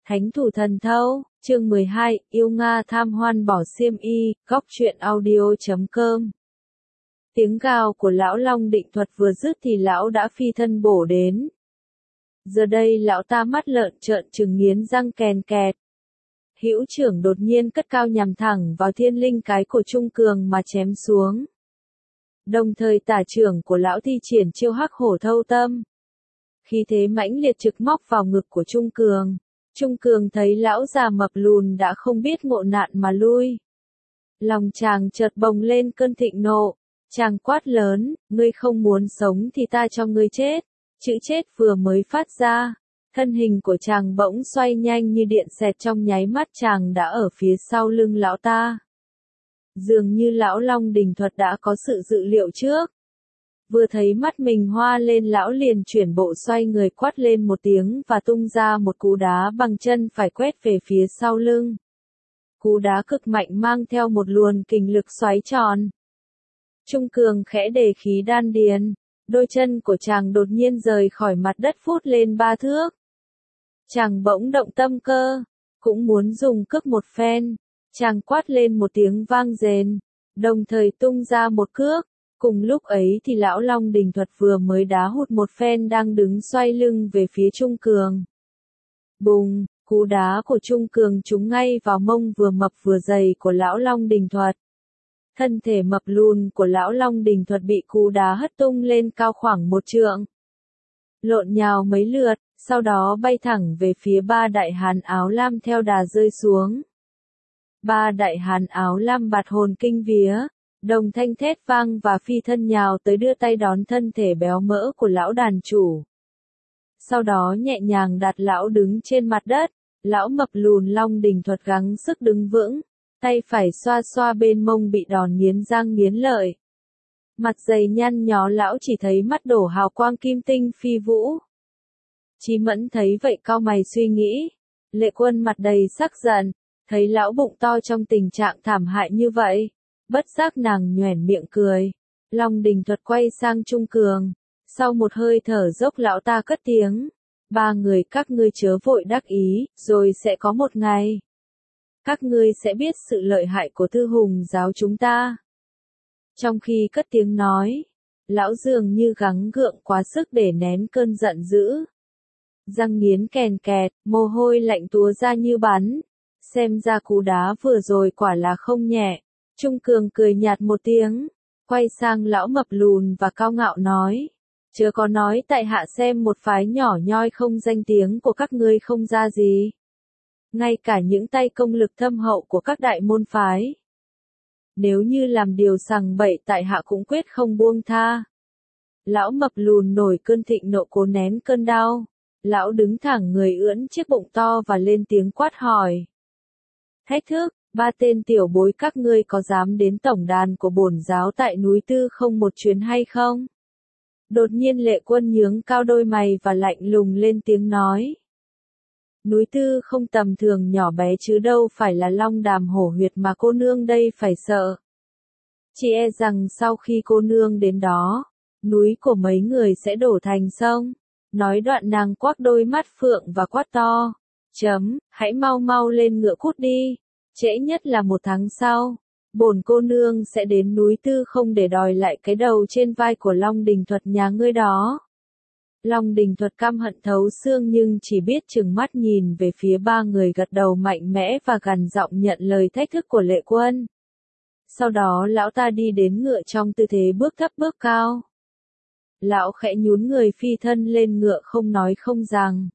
Thánh thủ thần thâu, chương 12, yêu Nga tham hoan bỏ xiêm y, góc truyện audio.com. Tiếng gào của lão Long Định Thuật vừa dứt thì lão đã phi thân bổ đến. Giờ đây lão ta mắt lợn trợn trừng nghiến răng kèn kẹt. Hữu trưởng đột nhiên cất cao nhằm thẳng vào thiên linh cái của Trung Cường mà chém xuống. Đồng thời tả trưởng của lão thi triển chiêu hắc hổ thâu tâm. Khí thế mãnh liệt trực móc vào ngực của Trung Cường. Trung Cường thấy lão già mập lùn đã không biết ngộ nạn mà lui. Lòng chàng chợt bồng lên cơn thịnh nộ. Chàng quát lớn, ngươi không muốn sống thì ta cho ngươi chết. Chữ chết vừa mới phát ra. Thân hình của chàng bỗng xoay nhanh như điện xẹt, trong nháy mắt chàng đã ở phía sau lưng lão ta. Dường như lão Long Đình Thuật đã có sự dự liệu trước. Vừa thấy mắt mình hoa lên, lão liền chuyển bộ xoay người quát lên một tiếng và tung ra một cú đá bằng chân phải quét về phía sau lưng. Cú đá cực mạnh mang theo một luồng kình lực xoáy tròn. Trung Cường khẽ đề khí đan điền, đôi chân của chàng đột nhiên rời khỏi mặt đất phút lên 3 thước. Chàng bỗng động tâm cơ, cũng muốn dùng cước một phen. Chàng quát lên một tiếng vang rền, đồng thời tung ra một cước. Cùng lúc ấy thì lão Long Đình Thuật vừa mới đá hụt một phen đang đứng xoay lưng về phía Trung Cường. Bùng, cú đá của Trung Cường trúng ngay vào mông vừa mập vừa dày của lão Long Đình Thuật. Thân thể mập lùn của lão Long Đình Thuật bị cú đá hất tung lên cao khoảng 1 trượng. Lộn nhào mấy lượt, sau đó bay thẳng về phía ba đại hán áo lam theo đà rơi xuống. Ba đại hán áo lam bạt hồn kinh vía, đồng thanh thét vang và phi thân nhào tới đưa tay đón thân thể béo mỡ của lão đàn chủ. Sau đó nhẹ nhàng đặt lão đứng trên mặt đất, lão mập lùn Long Đình Thuật gắng sức đứng vững, tay phải xoa xoa bên mông bị đòn nghiến răng nghiến lợi. Mặt dày nhăn nhó lão chỉ thấy mắt đổ hào quang kim tinh phi vũ. Chí Mẫn thấy vậy cau mày suy nghĩ, Lệ Quân mặt đầy sắc giận, thấy lão bụng to trong tình trạng thảm hại như vậy. Bất giác nàng nhoẻn miệng cười. Long Đình Thuật quay sang Trung Cường. Sau một hơi thở dốc lão ta cất tiếng. 3 người các ngươi chớ vội đắc ý, rồi sẽ có một ngày. Các ngươi sẽ biết sự lợi hại của Thư Hùng giáo chúng ta. Trong khi cất tiếng nói, lão dường như gắng gượng quá sức để nén cơn giận dữ. Răng nghiến kèn kẹt, mồ hôi lạnh túa ra như bắn. Xem ra cú đá vừa rồi quả là không nhẹ. Trung Cường cười nhạt một tiếng, quay sang lão mập lùn và cao ngạo nói, chớ có nói tại hạ xem một phái nhỏ nhoi không danh tiếng của các ngươi không ra gì. Ngay cả những tay công lực thâm hậu của các đại môn phái. Nếu như làm điều sằng bậy tại hạ cũng quyết không buông tha. Lão mập lùn nổi cơn thịnh nộ cố nén cơn đau. Lão đứng thẳng người ưỡn chiếc bụng to và lên tiếng quát hỏi. Thách thức. 3 tên tiểu bối các ngươi có dám đến tổng đàn của bổn giáo tại núi Tư không một chuyến hay không? Đột nhiên Lệ Quân nhướng cao đôi mày và lạnh lùng lên tiếng nói. Núi Tư không tầm thường nhỏ bé chứ đâu phải là long đàm hổ huyệt mà cô nương đây phải sợ. Chỉ e rằng sau khi cô nương đến đó, núi của mấy người sẽ đổ thành sông. Nói đoạn nàng quắc đôi mắt phượng và quát to. Hãy mau mau lên ngựa cút đi. Trễ nhất là 1 tháng sau, bổn cô nương sẽ đến núi Tư không để đòi lại cái đầu trên vai của Long Đình Thuật nhà ngươi đó. Long Đình Thuật căm hận thấu xương nhưng chỉ biết trừng mắt nhìn về phía 3 người gật đầu mạnh mẽ và gằn giọng nhận lời thách thức của Lệ Quân. Sau đó lão ta đi đến ngựa trong tư thế bước thấp bước cao. Lão khẽ nhún người phi thân lên ngựa không nói không rằng.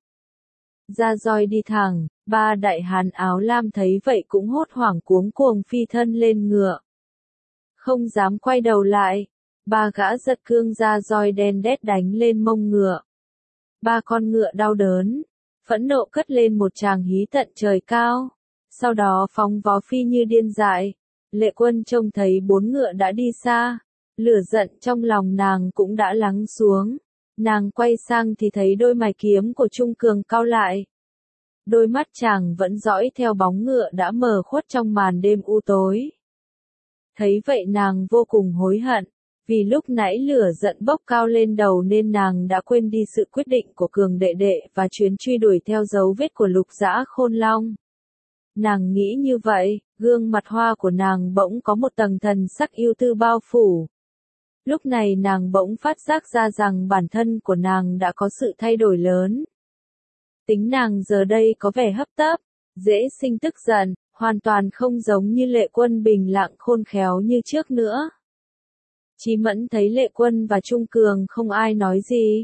Ra roi đi thẳng. 3 đại hán áo lam thấy vậy cũng hốt hoảng cuống cuồng phi thân lên ngựa. Không dám quay đầu lại. 3 gã giật cương ra roi đen đét đánh lên mông ngựa. 3 con ngựa đau đớn, phẫn nộ cất lên một tràng hí tận trời cao. Sau đó phóng vó phi như điên dại. Lệ Quân trông thấy 4 ngựa đã đi xa. Lửa giận trong lòng nàng cũng đã lắng xuống. Nàng quay sang thì thấy đôi mày kiếm của Trung Cường cau lại. Đôi mắt chàng vẫn dõi theo bóng ngựa đã mờ khuất trong màn đêm u tối. Thấy vậy nàng vô cùng hối hận, Vì lúc nãy lửa giận bốc cao lên đầu nên nàng đã quên đi sự quyết định của Cường đệ đệ và chuyến truy đuổi theo dấu vết của Lục Dã Khôn Long. Nàng nghĩ như vậy, gương mặt hoa của nàng bỗng có một tầng thần sắc ưu tư bao phủ. Lúc này nàng bỗng phát giác ra rằng bản thân của nàng đã có sự thay đổi lớn. Tính nàng giờ đây có vẻ hấp tấp, dễ sinh tức giận, hoàn toàn không giống như Lệ Quân bình lặng khôn khéo như trước nữa. Chí Mẫn thấy Lệ Quân và Trung Cường không ai nói gì.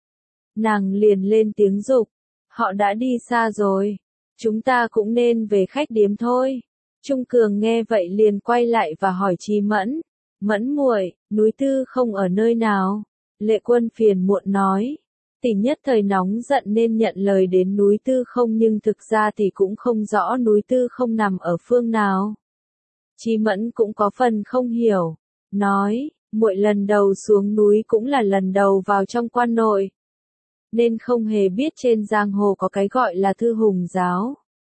Nàng liền lên tiếng giục, họ đã đi xa rồi, chúng ta cũng nên về khách điếm thôi. Trung Cường nghe vậy liền quay lại và hỏi Chí Mẫn, Mẫn muội, núi Tư không ở nơi nào? Lệ Quân phiền muộn nói, tỷ nhất thời nóng giận nên nhận lời đến núi Tư không nhưng thực ra tỷ cũng không rõ núi Tư không nằm ở phương nào. Chí Mẫn cũng có phần không hiểu, nói, muội lần đầu xuống núi cũng là lần đầu vào trong quan nội, nên không hề biết trên giang hồ có cái gọi là Thư Hùng giáo.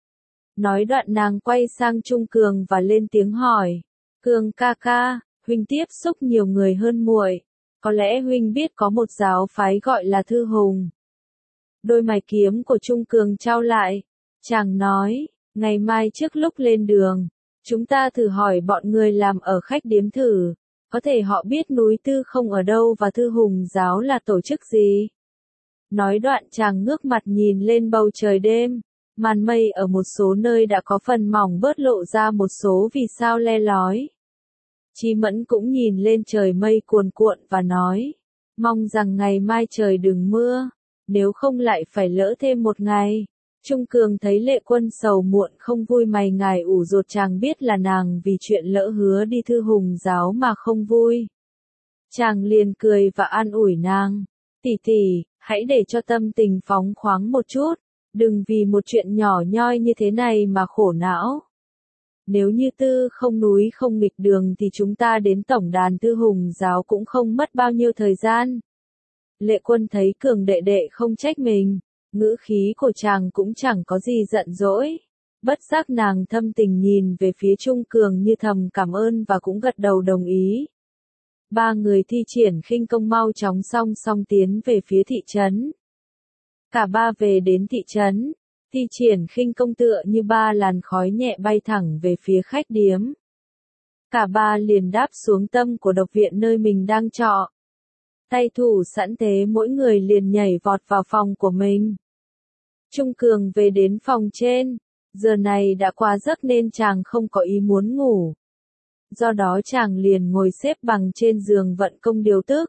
Nói đoạn nàng quay sang Trung Cường và lên tiếng hỏi, Cường ca ca, huynh tiếp xúc nhiều người hơn muội, có lẽ huynh biết có một giáo phái gọi là Thư Hùng. Đôi mày kiếm của Trung Cường trao lại, chàng nói, ngày mai trước lúc lên đường, chúng ta thử hỏi bọn người làm ở khách điếm thử, có thể họ biết núi Tư không ở đâu và Thư Hùng giáo là tổ chức gì. Nói đoạn chàng ngước mặt nhìn lên bầu trời đêm, màn mây ở một số nơi đã có phần mỏng bớt lộ ra một số vì sao le lói. Chí Mẫn cũng nhìn lên trời mây cuồn cuộn và nói, mong rằng ngày mai trời đừng mưa, nếu không lại phải lỡ thêm một ngày. Trung Cường thấy Lệ Quân sầu muộn không vui mày ngài ủ rột chàng biết là nàng vì chuyện lỡ hứa đi Thư Hùng giáo mà không vui. Chàng liền cười và an ủi nàng, tỷ tỷ, hãy để cho tâm tình phóng khoáng một chút, đừng vì một chuyện nhỏ nhoi như thế này mà khổ não. Nếu như Tư không núi không nghịch đường thì chúng ta đến tổng đàn Thư Hùng giáo cũng không mất bao nhiêu thời gian. Lệ Quân thấy Cường đệ đệ không trách mình, ngữ khí của chàng cũng chẳng có gì giận dỗi. Bất giác nàng thâm tình nhìn về phía Trung Cường như thầm cảm ơn và cũng gật đầu đồng ý. Ba người thi triển khinh công mau chóng song song tiến về phía thị trấn. Cả ba về đến thị trấn, thi triển khinh công tựa như ba làn khói nhẹ bay thẳng về phía khách điếm. Cả ba liền đáp xuống tâm của độc viện nơi mình đang trọ. Tay thủ sẵn thế mỗi người liền nhảy vọt vào phòng của mình. Trung Cường về đến phòng trên, giờ này đã quá giấc nên chàng không có ý muốn ngủ. Do đó chàng liền ngồi xếp bằng trên giường vận công điều tức.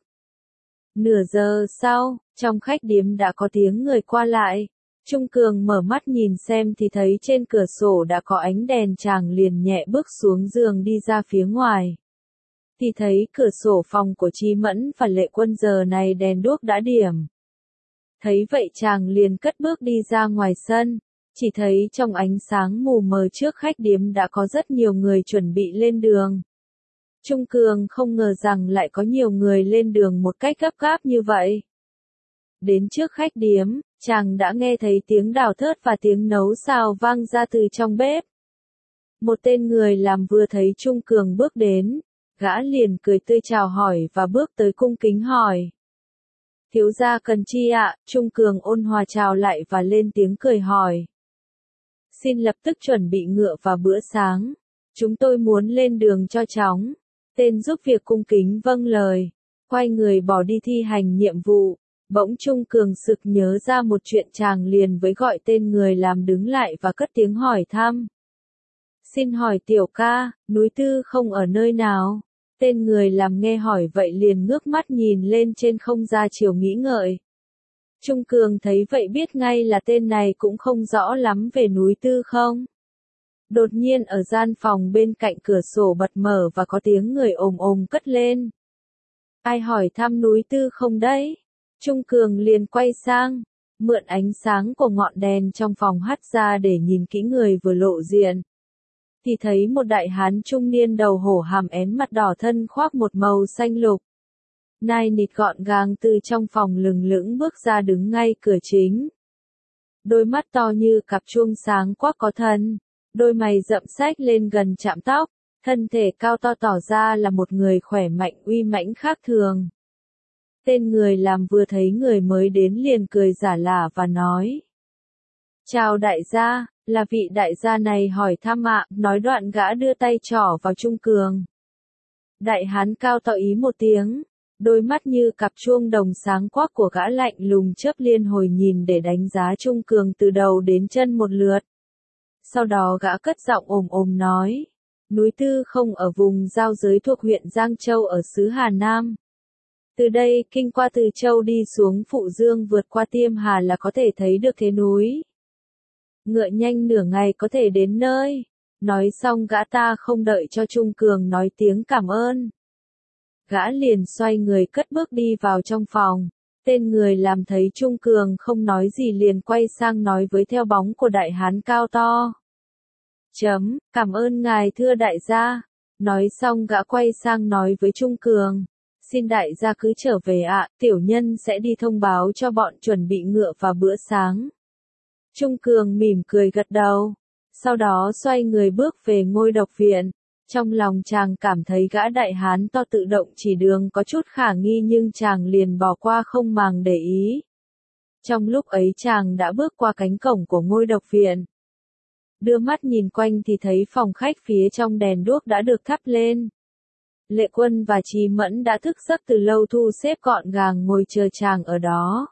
Nửa giờ sau, trong khách điếm đã có tiếng người qua lại. Trung Cường mở mắt nhìn xem thì thấy trên cửa sổ đã có ánh đèn chàng liền nhẹ bước xuống giường đi ra phía ngoài. Thì thấy cửa sổ phòng của Chí Mẫn và Lệ Quân giờ này đèn đuốc đã điểm. Thấy vậy chàng liền cất bước đi ra ngoài sân, chỉ thấy trong ánh sáng mù mờ trước khách điếm đã có rất nhiều người chuẩn bị lên đường. Trung Cường không ngờ rằng lại có nhiều người lên đường một cách gấp gáp như vậy. Đến trước khách điếm, chàng đã nghe thấy tiếng đào thớt và tiếng nấu xào vang ra từ trong bếp. Một tên người làm vừa thấy Trung Cường bước đến, gã liền cười tươi chào hỏi và bước tới cung kính hỏi. Thiếu gia cần chi ạ? Trung Cường ôn hòa chào lại và lên tiếng cười hỏi. Xin lập tức chuẩn bị ngựa và bữa sáng. Chúng tôi muốn lên đường cho chóng. Tên giúp việc cung kính vâng lời. Quay người bỏ đi thi hành nhiệm vụ. Bỗng Trung Cường sực nhớ ra một chuyện chàng liền với gọi tên người làm đứng lại và cất tiếng hỏi thăm. Xin hỏi tiểu ca, núi Tư không ở nơi nào? Tên người làm nghe hỏi vậy liền ngước mắt nhìn lên trên không ra chiều nghĩ ngợi. Trung Cường thấy vậy biết ngay là tên này cũng không rõ lắm về núi Tư không. Đột nhiên ở gian phòng bên cạnh cửa sổ bật mở và có tiếng người ồm ồm cất lên. Ai hỏi thăm núi Tư không đấy? Trung Cường liền quay sang, mượn ánh sáng của ngọn đèn trong phòng hắt ra để nhìn kỹ người vừa lộ diện. Thì thấy một đại hán trung niên đầu hổ hàm én mặt đỏ thân khoác một màu xanh lục. Nai nịt gọn gàng từ trong phòng lừng lững bước ra đứng ngay cửa chính. Đôi mắt to như cặp chuông sáng quắc có thần, đôi mày rậm xách lên gần chạm tóc, Thân thể cao to tỏ ra là một người khỏe mạnh uy mãnh khác thường. Tên người làm vừa thấy người mới đến liền cười giả lả và nói. Chào đại gia, là vị đại gia này hỏi thăm ạ, nói đoạn gã đưa tay trỏ vào Trung Cường. Đại hán cao to ý một tiếng, đôi mắt như cặp chuông đồng sáng quắc của gã lạnh lùng chớp liên hồi nhìn để đánh giá Trung Cường từ đầu đến chân một lượt. Sau đó gã cất giọng ồm ồm nói, núi Tư Không ở vùng giao giới thuộc huyện Giang Châu ở xứ Hà Nam. Từ đây kinh qua Từ Châu đi xuống Phụ Dương vượt qua Tiêm Hà là có thể thấy được thế núi. Ngựa nhanh nửa ngày có thể đến nơi. Nói xong gã ta không đợi cho Trung Cường nói tiếng cảm ơn. Gã liền xoay người cất bước đi vào trong phòng. Tên người làm thấy Trung Cường không nói gì liền quay sang nói với theo bóng của đại hán cao to. Cảm ơn ngài thưa đại gia. Nói xong gã quay sang nói với Trung Cường. Xin đại gia cứ trở về ạ, tiểu nhân sẽ đi thông báo cho bọn chuẩn bị ngựa và bữa sáng. Trung Cường mỉm cười gật đầu. Sau đó xoay người bước về ngôi độc viện. Trong lòng chàng cảm thấy gã đại hán to tự động chỉ đường có chút khả nghi nhưng chàng liền bỏ qua không màng để ý. Trong lúc ấy chàng đã bước qua cánh cổng của ngôi độc viện. Đưa mắt nhìn quanh thì thấy phòng khách phía trong đèn đuốc đã được thắp lên. Lệ Quân và Chí Mẫn đã thức giấc từ lâu thu xếp gọn gàng ngồi chờ chàng ở đó.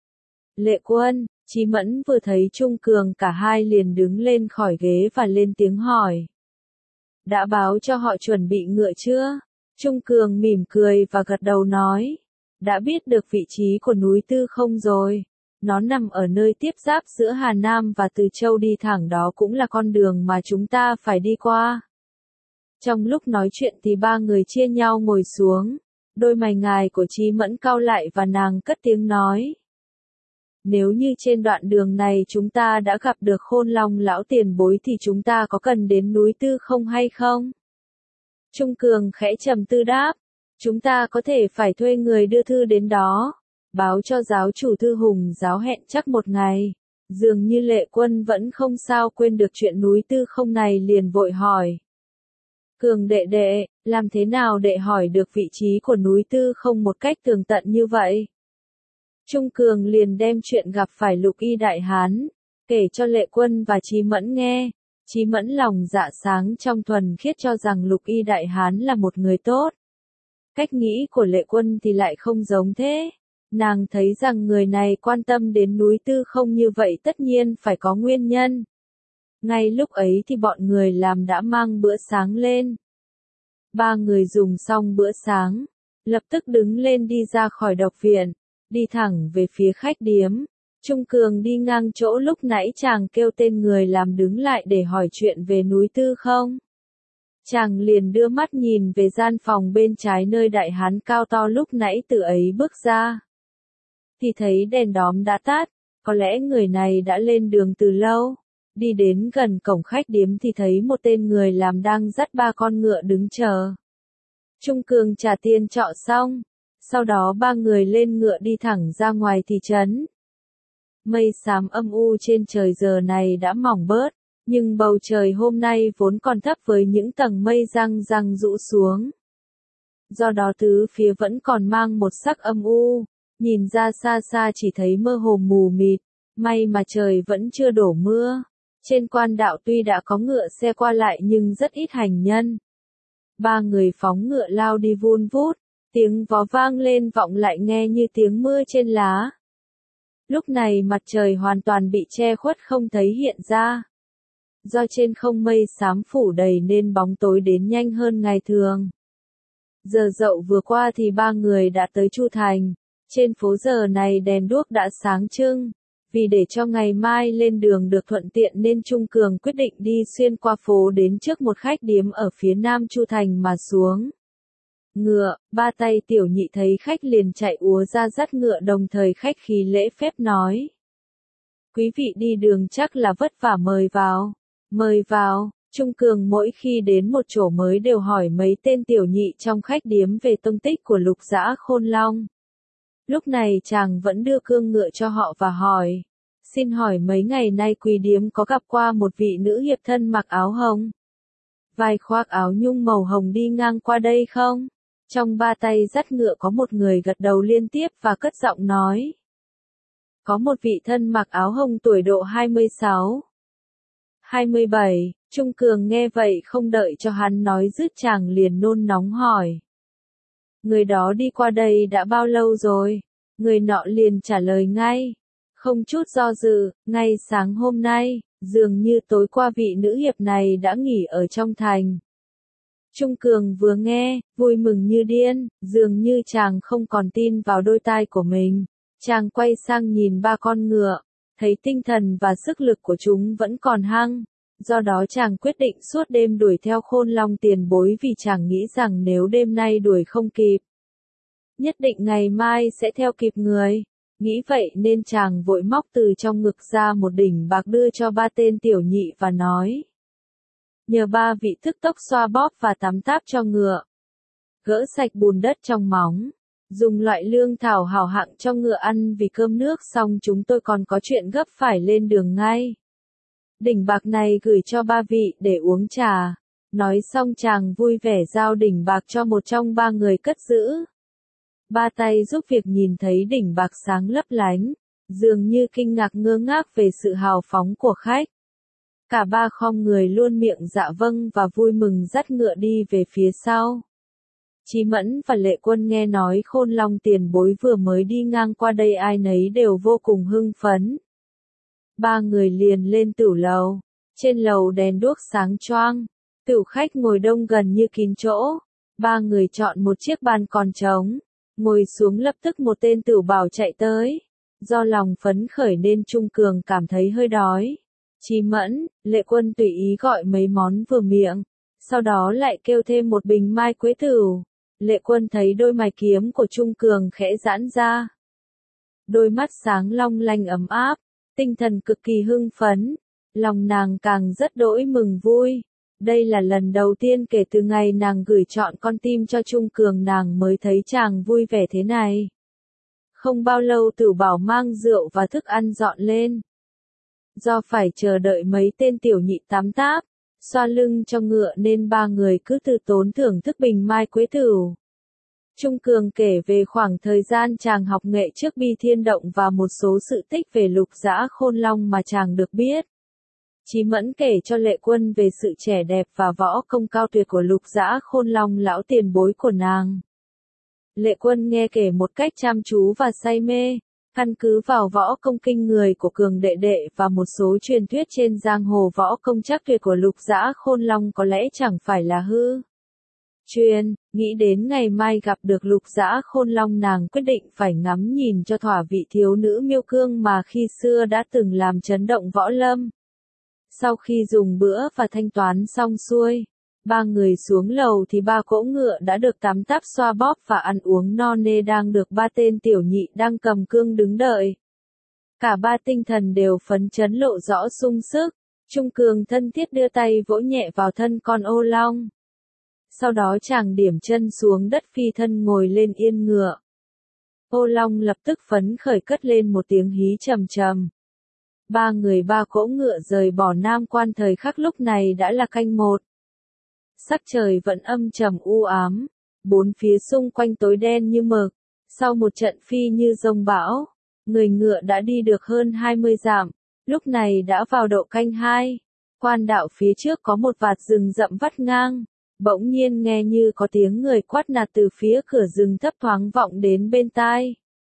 Lệ Quân, Chí Mẫn vừa thấy Trung Cường cả hai liền đứng lên khỏi ghế và lên tiếng hỏi. Đã báo cho họ chuẩn bị ngựa chưa? Trung Cường mỉm cười và gật đầu nói. Đã biết được vị trí của núi Tư Không rồi. Nó nằm ở nơi tiếp giáp giữa Hà Nam và Từ Châu đi thẳng đó cũng là con đường mà chúng ta phải đi qua. Trong lúc nói chuyện thì ba người chia nhau ngồi xuống. Đôi mày ngài của Chí Mẫn cau lại và nàng cất tiếng nói. Nếu như trên đoạn đường này chúng ta đã gặp được Khôn Long lão tiền bối thì chúng ta có cần đến núi Tư Không hay không? Trung Cường khẽ trầm tư đáp. Chúng ta có thể phải thuê người đưa thư đến đó. Báo cho giáo chủ Thư Hùng giáo hẹn chắc một ngày. Dường như Lệ Quân vẫn không sao quên được chuyện núi Tư Không này liền vội hỏi. Cường đệ đệ, làm thế nào để hỏi được vị trí của núi Tư Không một cách tường tận như vậy? Trung Cường liền đem chuyện gặp phải Lục Y Đại Hán, kể cho Lệ Quân và Chí Mẫn nghe. Chí Mẫn lòng dạ sáng trong thuần khiết cho rằng Lục Y Đại Hán là một người tốt. Cách nghĩ của Lệ Quân thì lại không giống thế. Nàng thấy rằng người này quan tâm đến núi Tư Không như vậy tất nhiên phải có nguyên nhân. Ngay lúc ấy thì bọn người làm đã mang bữa sáng lên. Ba người dùng xong bữa sáng, lập tức đứng lên đi ra khỏi độc viện, đi thẳng về phía khách điếm. Trung Cường đi ngang chỗ lúc nãy chàng kêu tên người làm đứng lại để hỏi chuyện về núi Tư Không. Chàng liền đưa mắt nhìn về gian phòng bên trái nơi đại hán cao to lúc nãy từ ấy bước ra. Thì thấy đèn đóm đã tắt, có lẽ người này đã lên đường từ lâu. Đi đến gần cổng khách điếm thì thấy một tên người làm đang dắt ba con ngựa đứng chờ. Trung Cường trả tiền trọ xong, sau đó ba người lên ngựa đi thẳng ra ngoài thị trấn. Mây xám âm u trên trời giờ này đã mỏng bớt, nhưng bầu trời hôm nay vốn còn thấp với những tầng mây răng răng rũ xuống. Do đó tứ phía vẫn còn mang một sắc âm u, nhìn ra xa xa chỉ thấy mơ hồ mù mịt, may mà trời vẫn chưa đổ mưa. Trên quan đạo tuy đã có ngựa xe qua lại nhưng rất ít hành nhân. Ba người phóng ngựa lao đi vun vút, tiếng vó vang lên vọng lại nghe như tiếng mưa trên lá. Lúc này mặt trời hoàn toàn bị che khuất không thấy hiện ra. Do trên không mây xám phủ đầy nên bóng tối đến nhanh hơn ngày thường. Giờ dậu vừa qua thì ba người đã tới Chu Thành. Trên phố giờ này đèn đuốc đã sáng trưng. Vì để cho ngày mai lên đường được thuận tiện nên Trung Cường quyết định đi xuyên qua phố đến trước một khách điếm ở phía nam Chu Thành mà xuống. Ngựa, ba tay tiểu nhị thấy khách liền chạy úa ra dắt ngựa đồng thời khách khí lễ phép nói. Quý vị đi đường chắc là vất vả mời vào. Mời vào, Trung Cường mỗi khi đến một chỗ mới đều hỏi mấy tên tiểu nhị trong khách điếm về tông tích của Lục Dã Khôn Long. Lúc này chàng vẫn đưa cương ngựa cho họ và hỏi. Xin hỏi mấy ngày nay quý điếm có gặp qua một vị nữ hiệp thân mặc áo hồng? vai khoác áo nhung màu hồng đi ngang qua đây không? Trong ba tay dắt ngựa có một người gật đầu liên tiếp và cất giọng nói. Có một vị thân mặc áo hồng tuổi độ 26. 27, Trung Cường nghe vậy không đợi cho hắn nói dứt chàng liền nôn nóng hỏi. Người đó đi qua đây đã bao lâu rồi? Người nọ liền trả lời ngay. Không chút do dự, ngay sáng hôm nay, dường như tối qua vị nữ hiệp này đã nghỉ ở trong thành. Trung Cường vừa nghe, vui mừng như điên, dường như chàng không còn tin vào đôi tai của mình. Chàng quay sang nhìn ba con ngựa, thấy tinh thần và sức lực của chúng vẫn còn hăng. Do đó chàng quyết định suốt đêm đuổi theo Khôn Long tiền bối vì chàng nghĩ rằng nếu đêm nay đuổi không kịp, nhất định ngày mai sẽ theo kịp người. Nghĩ vậy nên chàng vội móc từ trong ngực ra một đỉnh bạc đưa cho ba tên tiểu nhị và nói. Nhờ ba vị thức tốc xoa bóp và tắm táp cho ngựa. Gỡ sạch bùn đất trong móng. Dùng loại lương thảo hảo hạng cho ngựa ăn vì cơm nước xong chúng tôi còn có chuyện gấp phải lên đường ngay. Đỉnh bạc này gửi cho ba vị để uống trà. Nói xong chàng vui vẻ giao đỉnh bạc cho một trong ba người cất giữ. Ba tay giúp việc nhìn thấy đỉnh bạc sáng lấp lánh, dường như kinh ngạc ngơ ngác về sự hào phóng của khách. Cả ba khom người luôn miệng dạ vâng và vui mừng dắt ngựa đi về phía sau. Chí Mẫn và Lệ Quân nghe nói Khôn Long tiền bối vừa mới đi ngang qua đây ai nấy đều vô cùng hưng phấn. Ba người liền lên tửu lầu. Trên lầu đèn đuốc sáng choang. Tửu khách ngồi đông gần như kín chỗ. Ba người chọn một chiếc bàn còn trống. Ngồi xuống lập tức một tên tửu bảo chạy tới. Do lòng phấn khởi nên Trung Cường cảm thấy hơi đói. Chí Mẫn, Lệ Quân tùy ý gọi mấy món vừa miệng. Sau đó lại kêu thêm một bình mai quế tửu. Lệ Quân thấy đôi mày kiếm của Trung Cường khẽ giãn ra. Đôi mắt sáng long lanh ấm áp, tinh thần cực kỳ hưng phấn. Lòng nàng càng rất đỗi mừng vui. Đây là lần đầu tiên kể từ ngày nàng gửi chọn con tim cho Trung Cường nàng mới thấy chàng vui vẻ thế này. Không bao lâu Tửu Bảo mang rượu và thức ăn dọn lên. Do phải chờ đợi mấy tên tiểu nhị tắm táp, xoa lưng cho ngựa nên ba người cứ từ tốn thưởng thức bình mai quế tửu. Trung Cường kể về khoảng thời gian chàng học nghệ trước Bi Thiên Động và một số sự tích về Lục Dã Khôn Long mà chàng được biết. Chí Mẫn kể cho Lệ Quân về sự trẻ đẹp và võ công cao tuyệt của Lục Dã Khôn Long lão tiền bối của nàng. Lệ Quân nghe kể một cách chăm chú và say mê, căn cứ vào võ công kinh người của Cường đệ đệ và một số truyền thuyết trên giang hồ võ công chắc tuyệt của Lục Dã Khôn Long có lẽ chẳng phải là hư truyền. Nghĩ đến ngày mai gặp được Lục Dã Khôn Long nàng quyết định phải ngắm nhìn cho thỏa vị thiếu nữ miêu cương mà khi xưa đã từng làm chấn động võ lâm. Sau khi dùng bữa và thanh toán xong xuôi, ba người xuống lầu thì ba cỗ ngựa đã được tắm táp xoa bóp và ăn uống no nê đang được ba tên tiểu nhị đang cầm cương đứng đợi. Cả ba tinh thần đều phấn chấn lộ rõ sung sức. Trung Cường thân thiết đưa tay vỗ nhẹ vào thân con ô long. Sau đó chàng điểm chân xuống đất phi thân ngồi lên yên ngựa. Ô long lập tức phấn khởi cất lên một tiếng hí trầm trầm. Ba người ba cỗ ngựa rời bỏ Nam Quan thời khắc lúc này đã là canh một. Sắc trời vẫn âm trầm u ám, bốn phía xung quanh tối đen như mực. Sau một trận phi như dông bão, người ngựa đã đi được hơn 20 dặm, lúc này đã vào độ canh 2. Quan đạo phía trước có một vạt rừng rậm vắt ngang, bỗng nhiên nghe như có tiếng người quát nạt từ phía cửa rừng thấp thoáng vọng đến bên tai.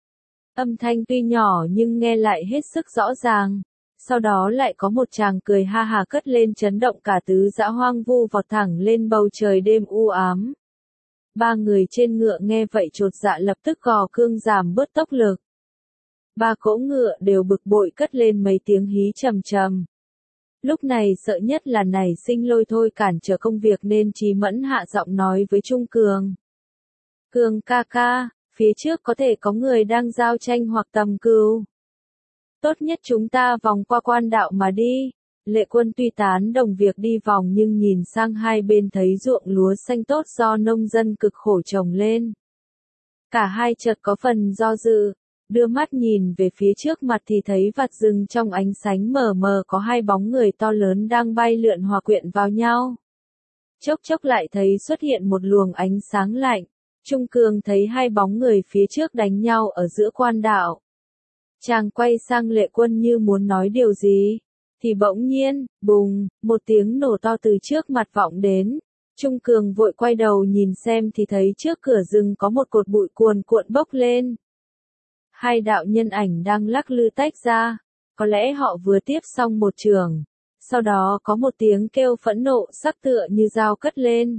Âm thanh tuy nhỏ nhưng nghe lại hết sức rõ ràng. Sau đó lại có một tràng cười ha hà cất lên chấn động cả tứ dã hoang vu vọt thẳng lên bầu trời đêm u ám. Ba người trên ngựa nghe vậy chột dạ lập tức gò cương giảm bớt tốc lực. Ba cỗ ngựa đều bực bội cất lên mấy tiếng hí trầm trầm. Lúc này sợ nhất là nảy sinh lôi thôi cản trở công việc nên Chí Mẫn hạ giọng nói với Trung Cường. Cường ca ca, phía trước có thể có người đang giao tranh hoặc tầm cừu. Tốt nhất chúng ta vòng qua quan đạo mà đi. Lệ Quân tuy tán đồng việc đi vòng nhưng nhìn sang hai bên thấy ruộng lúa xanh tốt do nông dân cực khổ trồng lên. Cả hai chợt có phần do dự, đưa mắt nhìn về phía trước mặt thì thấy vạt rừng trong ánh sáng mờ mờ có hai bóng người to lớn đang bay lượn hòa quyện vào nhau. chốc chốc lại thấy xuất hiện một luồng ánh sáng lạnh. Trung Cường thấy hai bóng người phía trước đánh nhau ở giữa quan đạo. Chàng quay sang Lệ Quân như muốn nói điều gì, thì bỗng nhiên, bùng, một tiếng nổ to từ trước mặt vọng đến. Trung Cường vội quay đầu nhìn xem thì thấy trước cửa rừng có một cột bụi cuồn cuộn bốc lên. Hai đạo nhân ảnh đang lắc lư tách ra, có lẽ họ vừa tiếp xong một trường. Sau đó có một tiếng kêu phẫn nộ sắc tựa như dao cất lên.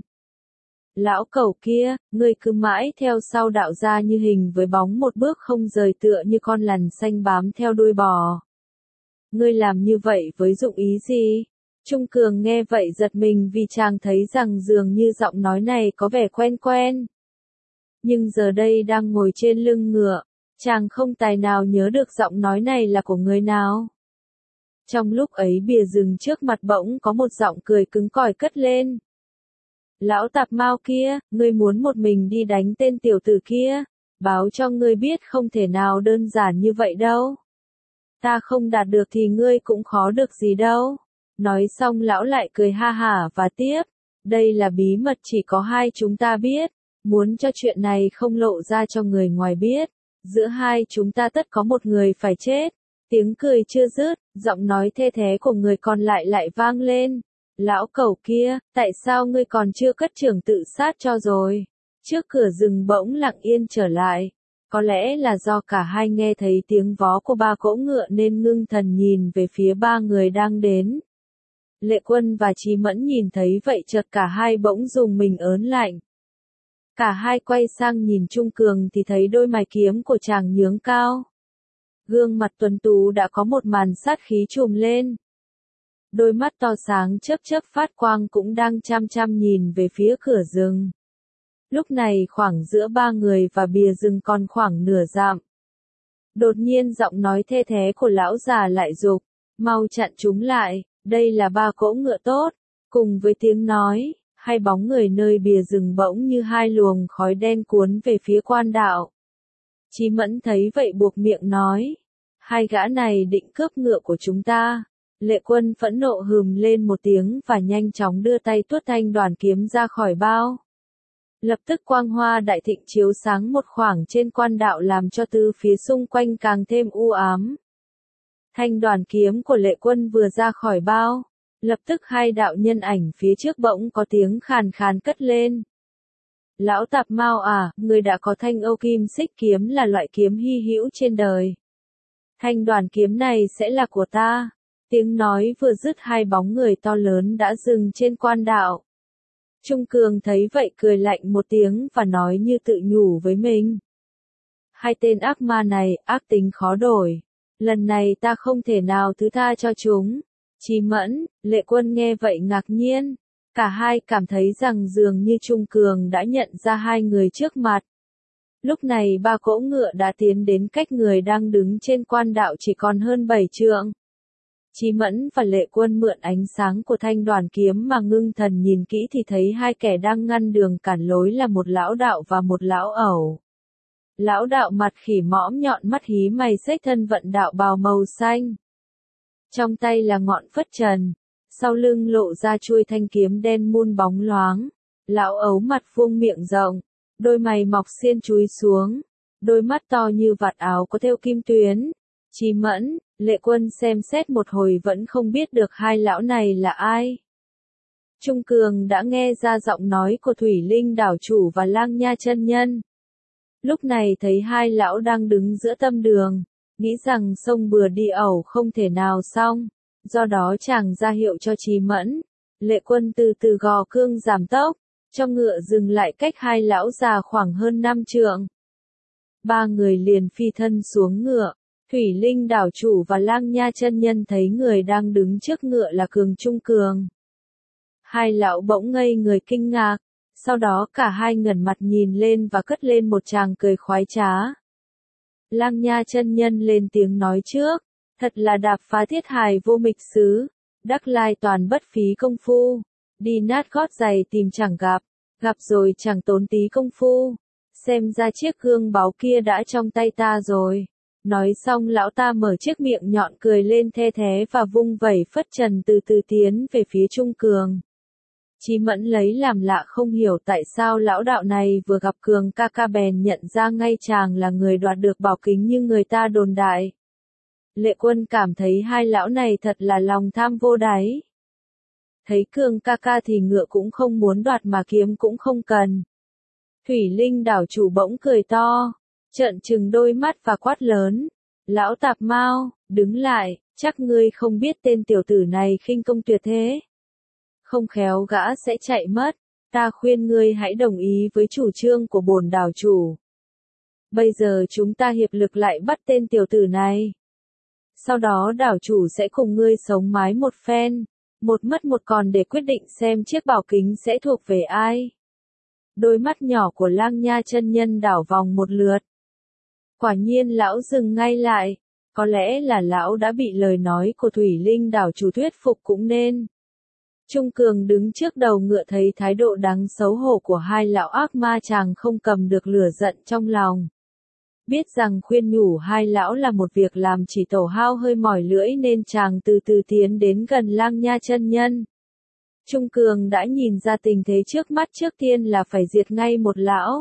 Lão cẩu kia, ngươi cứ mãi theo sau đạo gia như hình với bóng một bước không rời tựa như con lằn xanh bám theo đuôi bò. Ngươi làm như vậy với dụng ý gì? Trung Cường nghe vậy giật mình vì chàng thấy rằng dường như giọng nói này có vẻ quen quen. Nhưng giờ đây đang ngồi trên lưng ngựa, chàng không tài nào nhớ được giọng nói này là của người nào. Trong lúc ấy bìa rừng trước mặt bỗng có một giọng cười cứng cỏi cất lên. Lão tạp mao kia, ngươi muốn một mình đi đánh tên tiểu tử kia, báo cho ngươi biết không thể nào đơn giản như vậy đâu. Ta không đạt được thì ngươi cũng khó được gì đâu. Nói xong lão lại cười ha hả và tiếp, đây là bí mật chỉ có hai chúng ta biết, muốn cho chuyện này không lộ ra cho người ngoài biết, giữa hai chúng ta tất có một người phải chết. Tiếng cười chưa dứt, giọng nói thê thé của người còn lại lại vang lên. Lão cẩu kia, tại sao ngươi còn chưa cất trường tự sát cho rồi? Trước cửa rừng bỗng lặng yên trở lại. Có lẽ là do cả hai nghe thấy tiếng vó của ba cỗ ngựa nên ngưng thần nhìn về phía ba người đang đến. Lệ Quân và Chí Mẫn nhìn thấy vậy chợt cả hai bỗng dùng mình ớn lạnh. Cả hai quay sang nhìn Trung Cường thì thấy đôi mày kiếm của chàng nhướng cao. Gương mặt tuấn tú đã có một màn sát khí trùm lên. Đôi mắt to sáng chớp chớp phát quang cũng đang chăm chăm nhìn về phía cửa rừng. Lúc này khoảng giữa ba người và bìa rừng còn khoảng nửa dặm. Đột nhiên giọng nói thê thé của lão già lại dục, mau chặn chúng lại, đây là ba cỗ ngựa tốt. Cùng với tiếng nói, hai bóng người nơi bìa rừng bỗng như hai luồng khói đen cuốn về phía quan đạo. Chí Mẫn thấy vậy buộc miệng nói, hai gã này định cướp ngựa của chúng ta. Lệ Quân phẫn nộ hừm lên một tiếng và nhanh chóng đưa tay tuốt thanh đoàn kiếm ra khỏi bao. Lập tức quang hoa đại thịnh chiếu sáng một khoảng trên quan đạo làm cho tứ phía xung quanh càng thêm u ám. Thanh đoàn kiếm của Lệ Quân vừa ra khỏi bao, lập tức hai đạo nhân ảnh phía trước bỗng có tiếng khàn khàn cất lên. Lão tạp mao à, người đã có thanh Âu Kim Xích kiếm là loại kiếm hy hữu trên đời. Thanh đoàn kiếm này sẽ là của ta. Tiếng nói vừa dứt hai bóng người to lớn đã dừng trên quan đạo. Trung Cường thấy vậy cười lạnh một tiếng và nói như tự nhủ với mình. Hai tên ác ma này, ác tính khó đổi. Lần này ta không thể nào thứ tha cho chúng. Chí Mẫn, Lệ Quân nghe vậy ngạc nhiên. Cả hai cảm thấy rằng dường như Trung Cường đã nhận ra hai người trước mặt. Lúc này ba cỗ ngựa đã tiến đến cách người đang đứng trên quan đạo chỉ còn hơn 7 trượng. Chí Mẫn và Lệ Quân mượn ánh sáng của thanh đoàn kiếm mà ngưng thần nhìn kỹ thì thấy hai kẻ đang ngăn đường cản lối là một lão đạo và một lão ẩu. Lão đạo mặt khỉ mõm nhọn mắt hí mày xếch thân vận đạo bào màu xanh. Trong tay là ngọn phất trần, sau lưng lộ ra chuôi thanh kiếm đen muôn bóng loáng. Lão ấu mặt vuông miệng rộng, đôi mày mọc xiên chúi xuống, đôi mắt to như vạt áo có thêu kim tuyến. Chí Mẫn, Lệ Quân xem xét một hồi vẫn không biết được hai lão này là ai. Trung Cường đã nghe ra giọng nói của Thủy Linh đảo chủ và Lang Nha chân nhân. Lúc này thấy hai lão đang đứng giữa tâm đường, nghĩ rằng sông bừa đi ẩu không thể nào xong, do đó chàng ra hiệu cho Chí Mẫn. Lệ Quân từ từ gò cương giảm tốc, cho ngựa dừng lại cách hai lão già khoảng hơn 5 trượng. Ba người liền phi thân xuống ngựa. Thủy Linh đảo chủ và Lang Nha chân nhân thấy người đang đứng trước ngựa là Trung Cường. Hai lão bỗng ngây người kinh ngạc, sau đó cả hai ngẩng mặt nhìn lên và cất lên một tràng cười khoái trá. Lang Nha chân nhân lên tiếng nói trước, thật là đạp phá thiết hài vô mịch xứ, đắc lai toàn bất phí công phu, đi nát gót giày tìm chẳng gặp, gặp rồi chẳng tốn tí công phu, xem ra chiếc gương báu kia đã trong tay ta rồi. Nói xong lão ta mở chiếc miệng nhọn cười lên the thé và vung vẩy phất trần từ từ tiến về phía Trung Cường. Chí Mẫn lấy làm lạ không hiểu tại sao lão đạo này vừa gặp Cường ca ca bèn nhận ra ngay chàng là người đoạt được bảo kính như người ta đồn đại. Lệ Quân cảm thấy hai lão này thật là lòng tham vô đáy. Thấy Cường ca ca thì ngựa cũng không muốn đoạt mà kiếm cũng không cần. Thủy Linh đảo chủ bỗng cười to, trợn trừng đôi mắt và quát lớn. Lão tạp mao, đứng lại, chắc ngươi không biết tên tiểu tử này khinh công tuyệt thế. Không khéo gã sẽ chạy mất, ta khuyên ngươi hãy đồng ý với chủ trương của bổn đảo chủ. Bây giờ chúng ta hiệp lực lại bắt tên tiểu tử này. Sau đó đảo chủ sẽ cùng ngươi sống mái một phen, một mất một còn để quyết định xem chiếc bảo kính sẽ thuộc về ai. Đôi mắt nhỏ của Lang Nha chân nhân đảo vòng một lượt. Quả nhiên lão dừng ngay lại, có lẽ là lão đã bị lời nói của Thủy Linh đảo chủ thuyết phục cũng nên. Trung Cường đứng trước đầu ngựa thấy thái độ đáng xấu hổ của hai lão ác ma chàng không cầm được lửa giận trong lòng. Biết rằng khuyên nhủ hai lão là một việc làm chỉ tổ hao hơi mỏi lưỡi nên chàng từ từ tiến đến gần Lang Nha chân nhân. Trung Cường đã nhìn ra tình thế trước mắt trước tiên là phải diệt ngay một lão.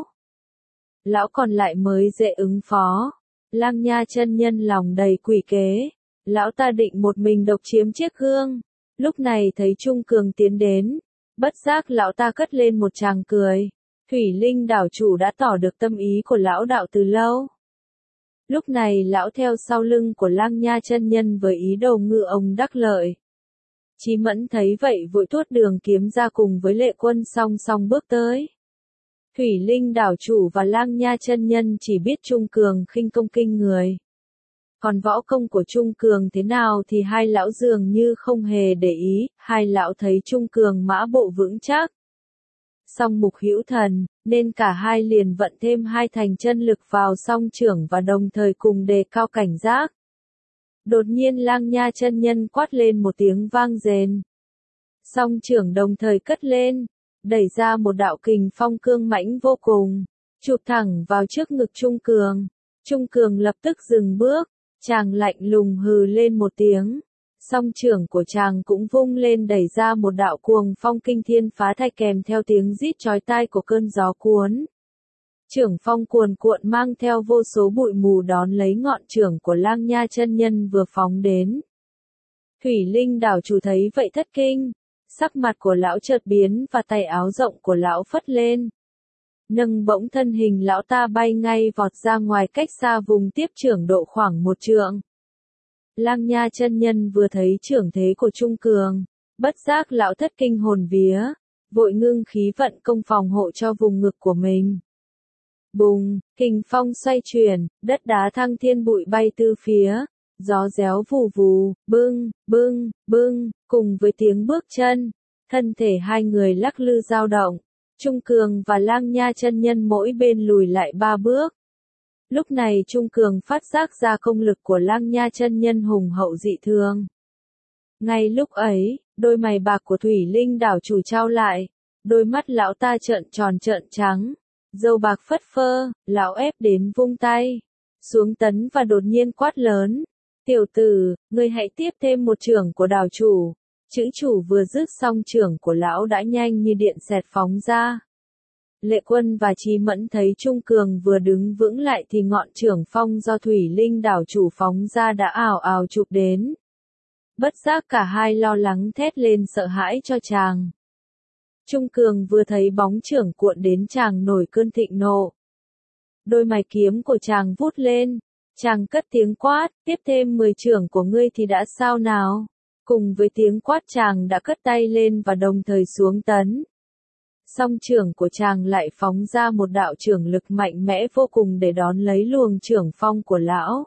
Lão còn lại mới dễ ứng phó. Lang Nha chân nhân lòng đầy quỷ kế. Lão ta định một mình độc chiếm chiếc gương. Lúc này thấy Trung Cường tiến đến. Bất giác lão ta cất lên một tràng cười. Thủy Linh đảo chủ đã tỏ được tâm ý của lão đạo từ lâu. Lúc này lão theo sau lưng của Lang Nha chân nhân với ý đồ ngư ông đắc lợi. Chí Mẫn thấy vậy vội tuốt đường kiếm ra cùng với Lệ Quân song song bước tới. Thủy Linh đảo chủ và Lang Nha chân nhân chỉ biết Trung Cường khinh công kinh người. Còn võ công của Trung Cường thế nào thì hai lão dường như không hề để ý, hai lão thấy Trung Cường mã bộ vững chắc. Song mục hữu thần, nên cả hai liền vận thêm hai thành chân lực vào song trưởng và đồng thời cùng đề cao cảnh giác. Đột nhiên Lang Nha chân nhân quát lên một tiếng vang rền. Song trưởng đồng thời cất lên, đẩy ra một đạo kình phong cương mãnh vô cùng, chụp thẳng vào trước ngực Trung Cường. Trung Cường lập tức dừng bước, chàng lạnh lùng hừ lên một tiếng. Song trưởng của chàng cũng vung lên đẩy ra một đạo cuồng phong kinh thiên phá thạch kèm theo tiếng rít chói tai của cơn gió cuốn. Trưởng phong cuồn cuộn mang theo vô số bụi mù đón lấy ngọn trưởng của Lang Nha chân nhân vừa phóng đến. Thủy Linh đảo chủ thấy vậy thất kinh, sắc mặt của lão chợt biến và tay áo rộng của lão phất lên. Nâng bỗng thân hình lão ta bay ngay vọt ra ngoài cách xa vùng tiếp trưởng độ khoảng 1 trượng. Lang Nha chân nhân vừa thấy trưởng thế của Trung Cường, bất giác lão thất kinh hồn vía, vội ngưng khí vận công phòng hộ cho vùng ngực của mình. Bùng, kình phong xoay chuyển, đất đá thăng thiên bụi bay tứ phía, gió réo vù vù, bưng, bưng, bưng, cùng với tiếng bước chân, thân thể hai người lắc lư dao động. Trung Cường và Lang Nha chân nhân mỗi bên lùi lại 3 bước. Lúc này Trung Cường phát giác ra công lực của Lang Nha chân nhân hùng hậu dị thường. Ngay lúc ấy, đôi mày bạc của Thủy Linh đảo chủ trao lại, đôi mắt lão ta trợn tròn trợn trắng, râu bạc phất phơ, lão ép đến vung tay xuống tấn và đột nhiên quát lớn. Tiểu tử, ngươi hãy tiếp thêm một trưởng của đảo chủ. Chữ chủ vừa dứt xong trưởng của lão đã nhanh như điện xẹt phóng ra. Lệ Quân và Chí Mẫn thấy Trung Cường vừa đứng vững lại thì ngọn trưởng phong do Thủy Linh đảo chủ phóng ra đã ào ào chụp đến. Bất giác cả hai lo lắng thét lên sợ hãi cho chàng. Trung Cường vừa thấy bóng trưởng cuộn đến chàng nổi cơn thịnh nộ. Đôi mày kiếm của chàng vút lên, chàng cất tiếng quát, tiếp thêm 10 trưởng của ngươi thì đã sao nào? Cùng với tiếng quát chàng đã cất tay lên và đồng thời xuống tấn. Song trưởng của chàng lại phóng ra một đạo trưởng lực mạnh mẽ vô cùng để đón lấy luồng trưởng phong của lão.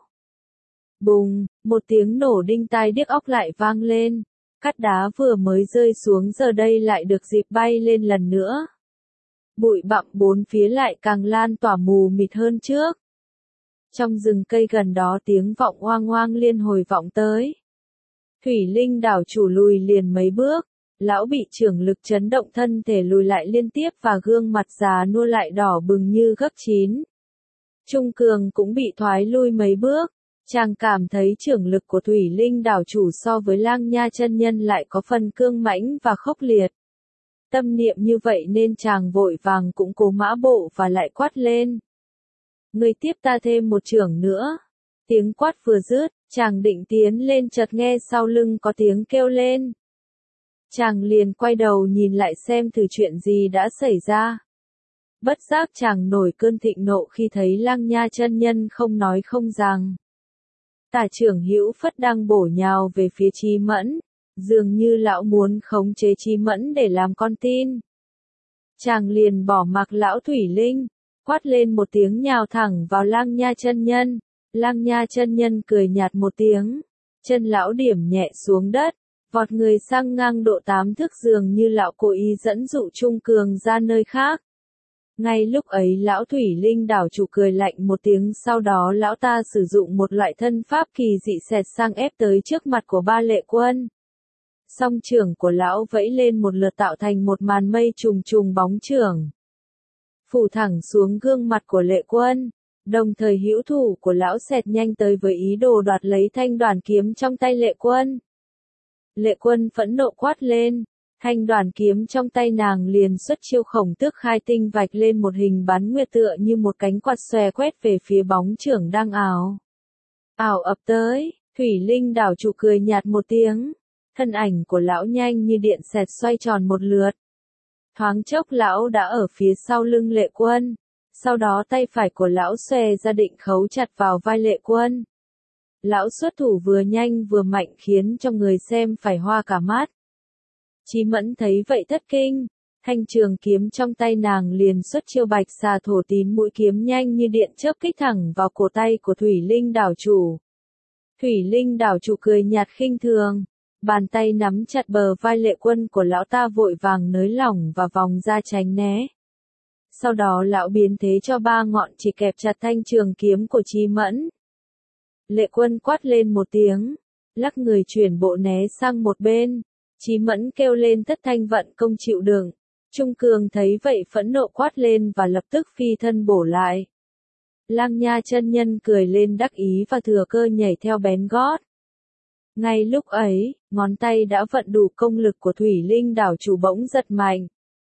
Bùng, một tiếng nổ đinh tai điếc óc lại vang lên. Cát đá vừa mới rơi xuống giờ đây lại được dịp bay lên lần nữa. Bụi bặm bốn phía lại càng lan tỏa mù mịt hơn trước. Trong rừng cây gần đó tiếng vọng oang oang liên hồi vọng tới. Thủy Linh đảo chủ lùi liền mấy bước, lão bị trưởng lực chấn động thân thể lùi lại liên tiếp và gương mặt già nua lại đỏ bừng như gấp chín. Trung Cường cũng bị thoái lui mấy bước, chàng cảm thấy trưởng lực của Thủy Linh đảo chủ so với Lang Nha chân nhân lại có phần cương mãnh và khốc liệt. Tâm niệm như vậy nên chàng vội vàng cũng cố mã bộ và lại quát lên. Người tiếp ta thêm một chưởng nữa. Tiếng quát vừa dứt, chàng định tiến lên chợt nghe sau lưng có tiếng kêu lên. Chàng liền quay đầu nhìn lại xem thử chuyện gì đã xảy ra. Bất giác chàng nổi cơn thịnh nộ khi thấy Lang Nha chân nhân không nói không rằng. Tả trưởng Hữu Phất đang bổ nhào về phía Chí Mẫn, dường như lão muốn khống chế Chí Mẫn để làm con tin. Chàng liền bỏ mặc lão Thủy Linh, quát lên một tiếng nhào thẳng vào Lang Nha chân nhân. Lang Nha chân nhân cười nhạt một tiếng, chân lão điểm nhẹ xuống đất, vọt người sang ngang độ 8 thước dường như lão cố ý dẫn dụ Trung Cường ra nơi khác. Ngay lúc ấy lão Thủy Linh đảo chủ cười lạnh một tiếng, sau đó lão ta sử dụng một loại thân pháp kỳ dị xẹt sang ép tới trước mặt của Ba Lệ Quân. Song chưởng của lão vẫy lên một lượt tạo thành một màn mây trùng trùng bóng chưởng, phủ thẳng xuống gương mặt của Lệ Quân. Đồng thời hữu thủ của lão xẹt nhanh tới với ý đồ đoạt lấy thanh đoàn kiếm trong tay Lệ Quân. Lệ Quân phẫn nộ quát lên, thanh đoàn kiếm trong tay nàng liền xuất chiêu Khổng Tước Khai Tinh, vạch lên một hình bán nguyệt tựa như một cánh quạt xòe quét về phía bóng chưởng đang ảo ập tới. Thủy Linh đảo chủ cười nhạt một tiếng, thân ảnh của lão nhanh như điện xẹt xoay tròn một lượt. Thoáng chốc lão đã ở phía sau lưng Lệ Quân. Sau đó tay phải của lão xòe ra định khấu chặt vào vai Lệ Quân. Lão xuất thủ vừa nhanh vừa mạnh khiến cho người xem phải hoa cả mắt. Chí Mẫn thấy vậy thất kinh, thanh trường kiếm trong tay nàng liền xuất chiêu Bạch Xà Thổ Tín, mũi kiếm nhanh như điện chớp kích thẳng vào cổ tay của Thủy Linh đảo chủ. Thủy Linh đảo chủ cười nhạt khinh thường, bàn tay nắm chặt bờ vai Lệ Quân của lão ta vội vàng nới lỏng và vòng ra tránh né. Sau đó lão biến thế cho ba ngọn chỉ kẹp chặt thanh trường kiếm của Chí Mẫn. Lệ Quân quát lên một tiếng, lắc người chuyển bộ né sang một bên. Chí Mẫn kêu lên thất thanh vận công chịu đựng. Trung Cường thấy vậy phẫn nộ quát lên và lập tức phi thân bổ lại. Lang Nha chân nhân cười lên đắc ý và thừa cơ nhảy theo bén gót. Ngay lúc ấy, ngón tay đã vận đủ công lực của Thủy Linh đảo chủ bỗng giật mạnh.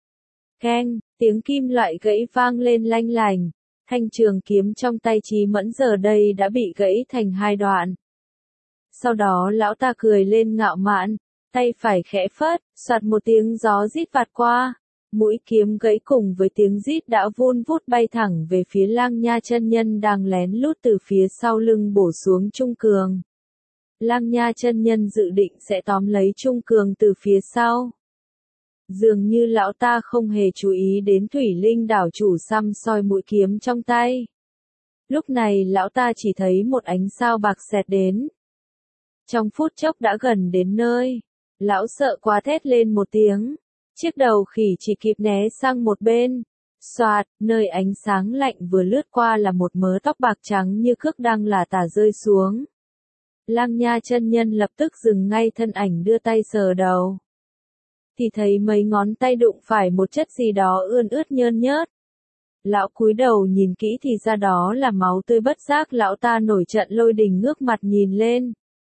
Keng, tiếng kim loại gãy vang lên lanh lành, thanh trường kiếm trong tay Chí Mẫn giờ đây đã bị gãy thành hai đoạn. Sau đó lão ta cười lên ngạo mạn, tay phải khẽ phất, soạt một tiếng gió rít vạt qua, mũi kiếm gãy cùng với tiếng rít đã vun vút bay thẳng về phía Lang Nha chân nhân đang lén lút từ phía sau lưng bổ xuống Trung Cường. Lang Nha chân nhân dự định sẽ tóm lấy Trung Cường từ phía sau. Dường như lão ta không hề chú ý đến Thủy Linh đảo chủ xăm soi mũi kiếm trong tay. Lúc này lão ta chỉ thấy một ánh sao bạc xẹt đến. Trong phút chốc đã gần đến nơi, lão sợ quá thét lên một tiếng. Chiếc đầu khỉ chỉ kịp né sang một bên. Xoạt, nơi ánh sáng lạnh vừa lướt qua là một mớ tóc bạc trắng như cước đang lả tả rơi xuống. Lang Nha chân nhân lập tức dừng ngay thân ảnh đưa tay sờ đầu. Thì thấy mấy ngón tay đụng phải một chất gì đó ươn ướt nhơn nhớt. Lão cúi đầu nhìn kỹ thì ra đó là máu tươi, bất giác lão ta nổi trận lôi đình ngước mặt nhìn lên.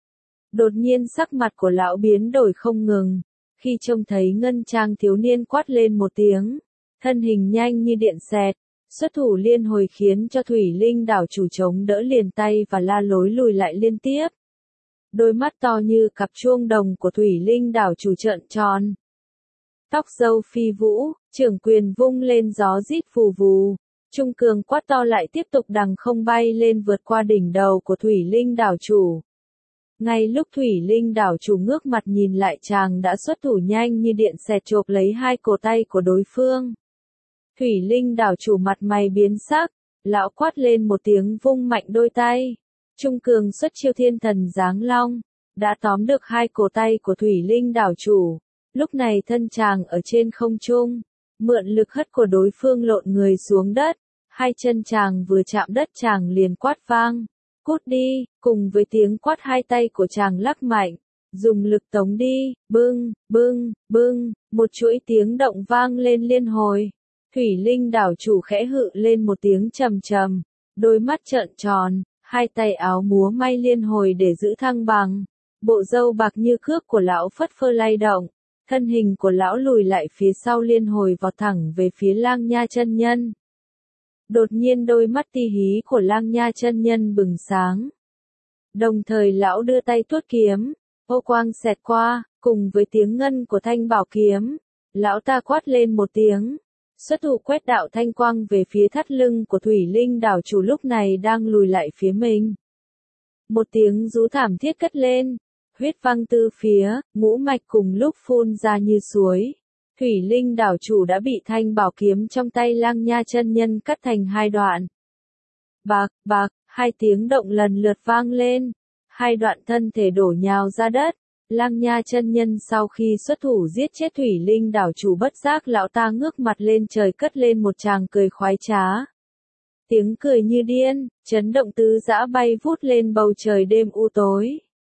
Đột nhiên sắc mặt của lão biến đổi không ngừng, khi trông thấy ngân trang thiếu niên quát lên một tiếng, thân hình nhanh như điện xẹt, xuất thủ liên hồi khiến cho Thủy Linh đảo chủ chống đỡ liền tay và la lối lùi lại liên tiếp. Đôi mắt to như cặp chuông đồng của Thủy Linh đảo chủ trợn tròn. Tóc râu phi vũ, trưởng quyền vung lên gió rít vù vù. Trung Cường quát to lại tiếp tục đằng không bay lên vượt qua đỉnh đầu của Thủy Linh đảo chủ. Ngay lúc Thủy Linh đảo chủ ngước mặt nhìn lại, chàng đã xuất thủ nhanh như điện xẹt chộp lấy hai cổ tay của đối phương. Thủy Linh đảo chủ mặt mày biến sắc, lão quát lên một tiếng vung mạnh đôi tay. Trung Cường xuất chiêu thiên thần giáng long, đã tóm được hai cổ tay của Thủy Linh đảo chủ. Lúc này thân chàng ở trên không trung, mượn lực hất của đối phương lộn người xuống đất, hai chân chàng vừa chạm đất chàng liền quát vang, cút đi, cùng với tiếng quát hai tay của chàng lắc mạnh, dùng lực tống đi, bưng, bưng, bưng, một chuỗi tiếng động vang lên liên hồi. Thủy Linh đảo chủ khẽ hự lên một tiếng trầm trầm, đôi mắt trợn tròn, hai tay áo múa may liên hồi để giữ thăng bằng, bộ râu bạc như cước của lão phất phơ lay động. thân hình của lão lùi lại phía sau liên hồi vọt thẳng về phía Lang Nha chân nhân. Đột nhiên đôi mắt ti hí của Lang Nha chân nhân bừng sáng. Đồng thời lão đưa tay tuốt kiếm, ô quang xẹt qua, cùng với tiếng ngân của thanh bảo kiếm, lão ta quát lên một tiếng, xuất thủ quét đạo thanh quang về phía thắt lưng của Thủy Linh đảo chủ lúc này đang lùi lại phía mình. Một tiếng rú thảm thiết cất lên, huyết văng từ phía, ngũ mạch cùng lúc phun ra như suối. Thủy Linh đảo chủ đã bị thanh bảo kiếm trong tay Lang Nha chân nhân cắt thành hai đoạn. Bạc, bạc, hai tiếng động lần lượt vang lên, hai đoạn thân thể đổ nhào ra đất. Lang Nha chân nhân sau khi xuất thủ giết chết Thủy Linh đảo chủ bất giác lão ta ngước mặt lên trời cất lên một tràng cười khoái trá. Tiếng cười như điên, chấn động tứ dã bay vút lên bầu trời đêm u tối.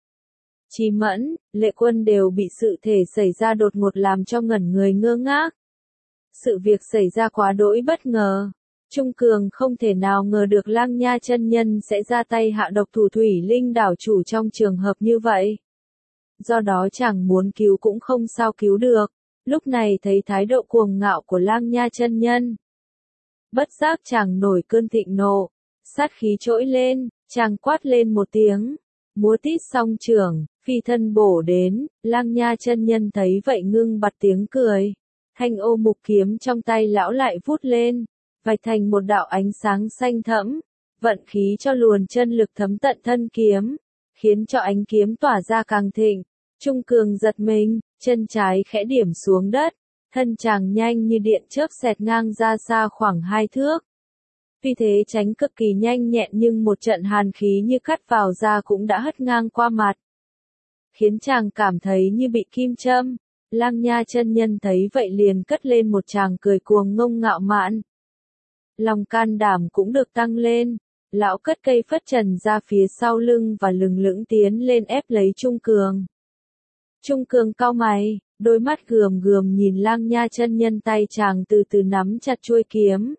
Chí Mẫn, Lệ Quân đều bị sự thể xảy ra đột ngột làm cho ngẩn người ngơ ngác. Sự việc xảy ra quá đỗi bất ngờ. Trung Cường không thể nào ngờ được Lang Nha chân nhân sẽ ra tay hạ độc thủ Thủy Linh đảo chủ trong trường hợp như vậy. Do đó chàng muốn cứu cũng không sao cứu được. Lúc này thấy thái độ cuồng ngạo của Lang Nha chân nhân, bất giác chàng nổi cơn thịnh nộ, sát khí trỗi lên, chàng quát lên một tiếng, múa tít song trưởng, phi thân bổ đến. Lang Nha chân nhân thấy vậy ngưng bặt tiếng cười, thanh ô mục kiếm trong tay lão lại vút lên, vạch thành một đạo ánh sáng xanh thẫm, vận khí cho luồn chân lực thấm tận thân kiếm, khiến cho ánh kiếm tỏa ra càng thịnh. Trung Cường giật mình, chân trái khẽ điểm xuống đất, thân chàng nhanh như điện chớp xẹt ngang ra xa khoảng 2 thước. Vì thế tránh cực kỳ nhanh nhẹn nhưng một trận hàn khí như cắt vào da cũng đã hất ngang qua mặt, khiến chàng cảm thấy như bị kim châm. Lang Nha chân nhân thấy vậy liền cất lên một tràng cười cuồng ngông ngạo mạn. Lòng can đảm cũng được tăng lên, lão cất cây phất trần ra phía sau lưng và lừng lững tiến lên ép lấy Trung Cường. Trung Cường cau mày, đôi mắt gườm gườm nhìn Lang Nha chân nhân, tay chàng từ từ nắm chặt chuôi kiếm.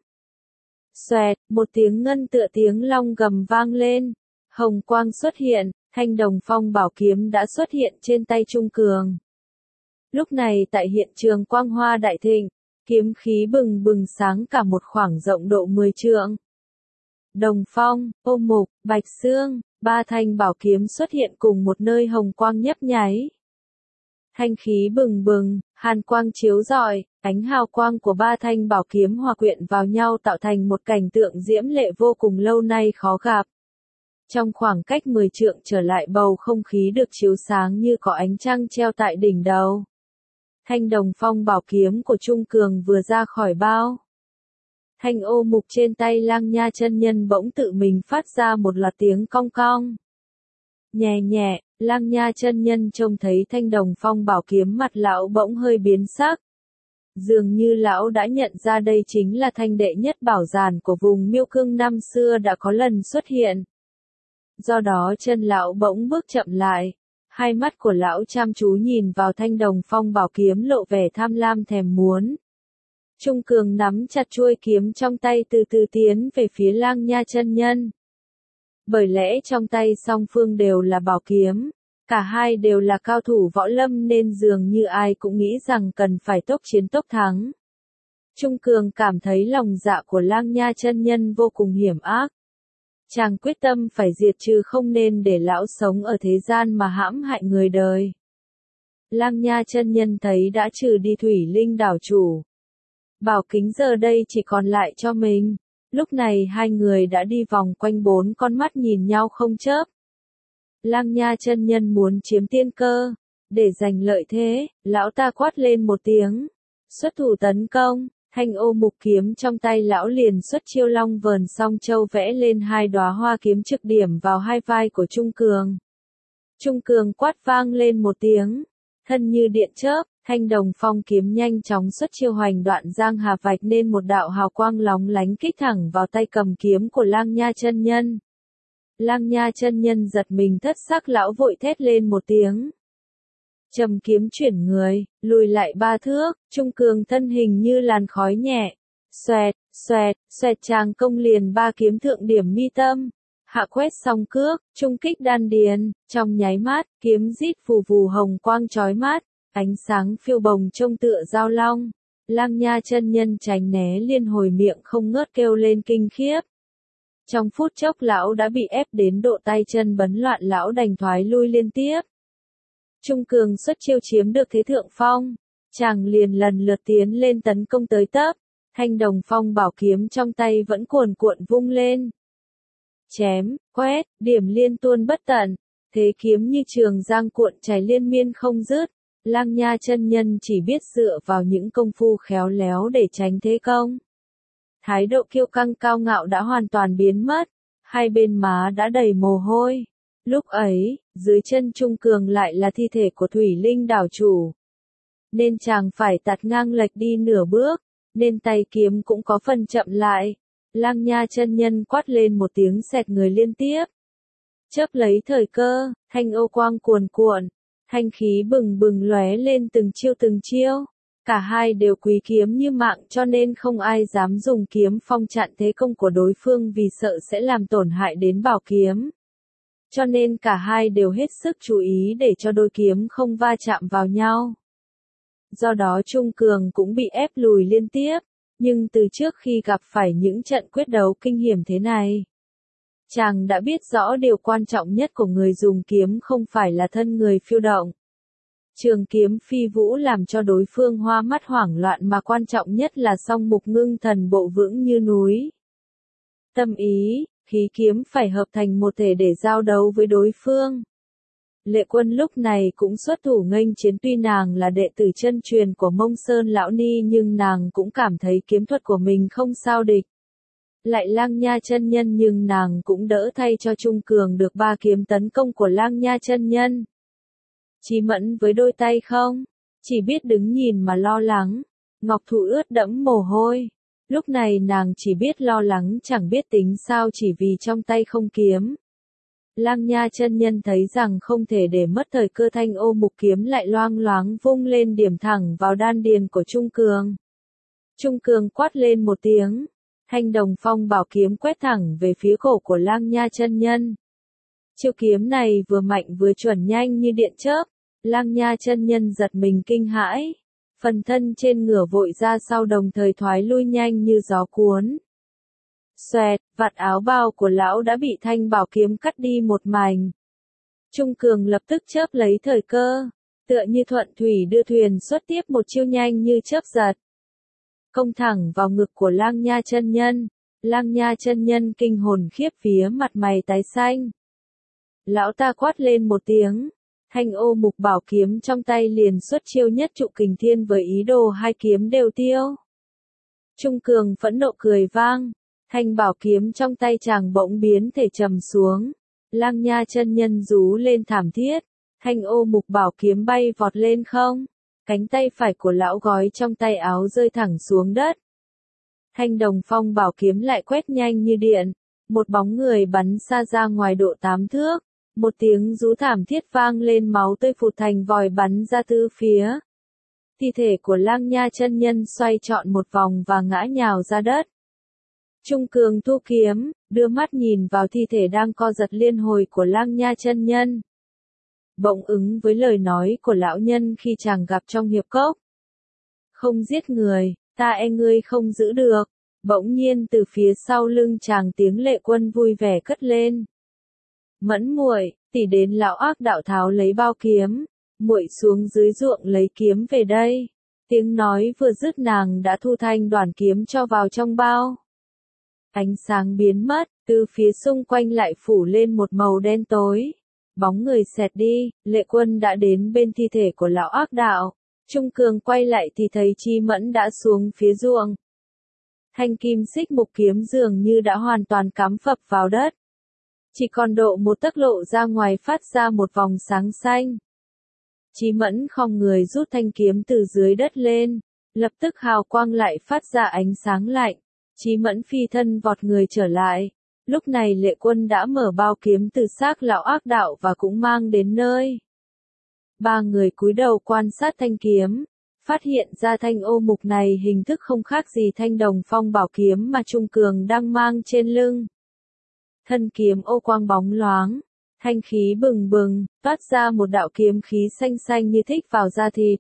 Xoẹt, một tiếng ngân tựa tiếng long gầm vang lên, hồng quang xuất hiện, thanh đồng phong bảo kiếm đã xuất hiện trên tay Trung Cường. Lúc này tại hiện trường quang hoa đại thịnh, kiếm khí bừng bừng sáng cả một khoảng rộng độ 10 trượng. Đồng phong, ô mục, bạch xương, ba thanh bảo kiếm xuất hiện cùng một nơi, hồng quang nhấp nháy. Thanh khí bừng bừng, hàn quang chiếu rọi, ánh hào quang của ba thanh bảo kiếm hòa quyện vào nhau tạo thành một cảnh tượng diễm lệ vô cùng lâu nay khó gặp. Trong khoảng cách 10 trượng trở lại, bầu không khí được chiếu sáng như có ánh trăng treo tại đỉnh đầu. Thanh đồng phong bảo kiếm của Trung Cường vừa ra khỏi bao, thanh ô mục trên tay Lang Nha chân nhân bỗng tự mình phát ra một loạt tiếng cong cong. Nhẹ nhẹ, Lang Nha chân nhân trông thấy thanh đồng phong bảo kiếm, mặt lão bỗng hơi biến sắc. Dường như lão đã nhận ra đây chính là thanh đệ nhất bảo giản của vùng Miêu Cương năm xưa đã có lần xuất hiện. Do đó chân lão bỗng bước chậm lại, hai mắt của lão chăm chú nhìn vào thanh đồng phong bảo kiếm lộ vẻ tham lam thèm muốn. Trung Cường nắm chặt chuôi kiếm trong tay từ từ tiến về phía Lang Nha chân nhân. Bởi lẽ trong tay song phương đều là bảo kiếm, cả hai đều là cao thủ võ lâm nên dường như ai cũng nghĩ rằng cần phải tốc chiến tốc thắng. Trung Cường cảm thấy lòng dạ của Lang Nha chân nhân vô cùng hiểm ác. Chàng quyết tâm phải diệt trừ, không nên để lão sống ở thế gian mà hãm hại người đời. Lang Nha chân nhân thấy đã trừ đi Thủy Linh đảo chủ, bảo kính giờ đây chỉ còn lại cho mình. Lúc này hai người đã đi vòng quanh, bốn con mắt nhìn nhau không chớp. Lang Nha chân nhân muốn chiếm tiên cơ, để giành lợi thế, lão ta quát lên một tiếng, xuất thủ tấn công. Thanh ô mục kiếm trong tay lão liền xuất chiêu long vờn song châu, vẽ lên hai đóa hoa kiếm trực điểm vào hai vai của Trung Cường. Trung Cường quát vang lên một tiếng, thân như điện chớp, thanh đồng phong kiếm nhanh chóng xuất chiêu, hoành đoạn giang hà, vạch nên một đạo hào quang lóng lánh kích thẳng vào tay cầm kiếm của Lang Nha chân nhân. Lang Nha chân nhân giật mình thất sắc, lão vội thét lên một tiếng. Trầm kiếm chuyển người, lùi lại 3 thước, Trung Cường thân hình như làn khói nhẹ. Xoẹt, xoẹt, xoẹt, chàng công liền ba kiếm thượng điểm mi tâm. Hạ quét song cước, trung kích đan điền, trong nháy mắt, kiếm rít phù phù, hồng quang chói mắt. Ánh sáng phiêu bồng trông tựa dao long. Lang Nha chân nhân tránh né liên hồi miệng không ngớt kêu lên kinh khiếp. Trong phút chốc lão đã bị ép đến độ tay chân bấn loạn, lão đành thoái lui liên tiếp. Trung Cường xuất chiêu chiếm được thế thượng phong, chàng liền lần lượt tiến lên tấn công tới tấp, Thanh Đồng Phong bảo kiếm trong tay vẫn cuồn cuộn vung lên. Chém, quét, điểm liên tuôn bất tận, thế kiếm như trường giang cuộn chảy liên miên không dứt. Lang Nha chân nhân chỉ biết dựa vào những công phu khéo léo để tránh thế công. Thái độ kiêu căng cao ngạo đã hoàn toàn biến mất, hai bên má đã đầy mồ hôi. Lúc ấy, dưới chân Trung Cường lại là thi thể của Thủy Linh đảo chủ. Nên chàng phải tạt ngang lệch đi nửa bước, nên tay kiếm cũng có phần chậm lại. Lang Nha chân nhân quát lên một tiếng xẹt người liên tiếp. Chớp lấy thời cơ, thanh ô quang cuồn cuộn, thanh khí bừng bừng lóe lên từng chiêu. Cả hai đều quý kiếm như mạng cho nên không ai dám dùng kiếm phong chặn thế công của đối phương vì sợ sẽ làm tổn hại đến bảo kiếm. Cho nên cả hai đều hết sức chú ý để cho đôi kiếm không va chạm vào nhau. Do đó Trung Cường cũng bị ép lùi liên tiếp, nhưng từ trước khi gặp phải những trận quyết đấu kinh hiểm thế này, chàng đã biết rõ điều quan trọng nhất của người dùng kiếm không phải là thân người phiêu động. Trường kiếm phi vũ làm cho đối phương hoa mắt hoảng loạn mà quan trọng nhất là song mục ngưng thần bộ vững như núi. Tâm ý, khí kiếm phải hợp thành một thể để giao đấu với đối phương. Lệ Quân lúc này cũng xuất thủ nghênh chiến, tuy nàng là đệ tử chân truyền của Mông Sơn Lão Ni nhưng nàng cũng cảm thấy kiếm thuật của mình không sao địch. Lại Lang Nha chân nhân nhưng nàng cũng đỡ thay cho Trung Cường được 3 kiếm tấn công của Lang Nha chân nhân. Chí Mẫn với đôi tay không, chỉ biết đứng nhìn mà lo lắng, ngọc thụ ướt đẫm mồ hôi. Lúc này nàng chỉ biết lo lắng chẳng biết tính sao chỉ vì trong tay không kiếm. Lang Nha chân nhân thấy rằng không thể để mất thời cơ, thanh ô mục kiếm lại loang loáng vung lên điểm thẳng vào đan điền của Trung Cường. Trung Cường quát lên một tiếng, Thanh Đồng Phong bảo kiếm quét thẳng về phía cổ của Lang Nha chân nhân. Chiêu kiếm này vừa mạnh vừa chuẩn, nhanh như điện chớp. Lang Nha chân nhân giật mình kinh hãi, phần thân trên ngửa vội ra sau đồng thời thoái lui nhanh như gió cuốn. Xoẹt, vạt áo bào của lão đã bị thanh bảo kiếm cắt đi một mảnh. Trung Cường lập tức chớp lấy thời cơ, tựa như thuận thủy đưa thuyền, xuất tiếp một chiêu nhanh như chớp giật. Công thẳng vào ngực của Lang Nha chân nhân. Lang Nha chân nhân kinh hồn khiếp vía, mặt mày tái xanh. Lão ta quát lên một tiếng, thanh ô mục bảo kiếm trong tay liền xuất chiêu nhất trụ kình thiên với ý đồ hai kiếm đều tiêu. Trung Cường phẫn nộ cười vang, thanh bảo kiếm trong tay chàng bỗng biến thể trầm xuống. Lang Nha chân nhân rú lên thảm thiết, thanh ô mục bảo kiếm bay vọt lên không, cánh tay phải của lão gói trong tay áo rơi thẳng xuống đất. Thanh Đồng Phong bảo kiếm lại quét nhanh như điện, một bóng người bắn xa ra ngoài độ 8 thước. Một tiếng rú thảm thiết vang lên, máu tươi phụt thành vòi bắn ra tứ phía. Thi thể của Lang Nha chân nhân xoay trọn một vòng và ngã nhào ra đất. Trung Cường thu kiếm, đưa mắt nhìn vào thi thể đang co giật liên hồi của Lang Nha chân nhân. Bỗng ứng với lời nói của lão nhân khi chàng gặp trong hiệp cốc. Không giết người, ta e ngươi không giữ được. Bỗng nhiên từ phía sau lưng chàng tiếng Lệ Quân vui vẻ cất lên. Mẫn muội, tỷ đến lão ác đạo tháo lấy bao kiếm, muội xuống dưới ruộng lấy kiếm về đây. Tiếng nói vừa dứt nàng đã thu thanh đoàn kiếm cho vào trong bao. Ánh sáng biến mất, từ phía xung quanh lại phủ lên một màu đen tối. Bóng người xẹt đi, Lệ Quân đã đến bên thi thể của lão ác đạo. Trung Cường quay lại thì thấy Chi Mẫn đã xuống phía ruộng. Thanh kim xích mục kiếm dường như đã hoàn toàn cắm phập vào đất. Chỉ còn độ một tấc lộ ra ngoài, phát ra một vòng sáng xanh. Chí Mẫn khom người rút thanh kiếm từ dưới đất lên, lập tức hào quang lại phát ra ánh sáng lạnh. Chí Mẫn phi thân vọt người trở lại. Lúc này Lệ Quân đã mở bao kiếm từ xác lão ác đạo và cũng mang đến nơi. 3 người cúi đầu quan sát thanh kiếm, phát hiện ra thanh ô mục này hình thức không khác gì Thanh Đồng Phong bảo kiếm mà Trung Cường đang mang trên lưng. Thân kiếm ô quang bóng loáng, Thanh khí bừng bừng, toát ra một đạo kiếm khí xanh xanh như thích vào da thịt.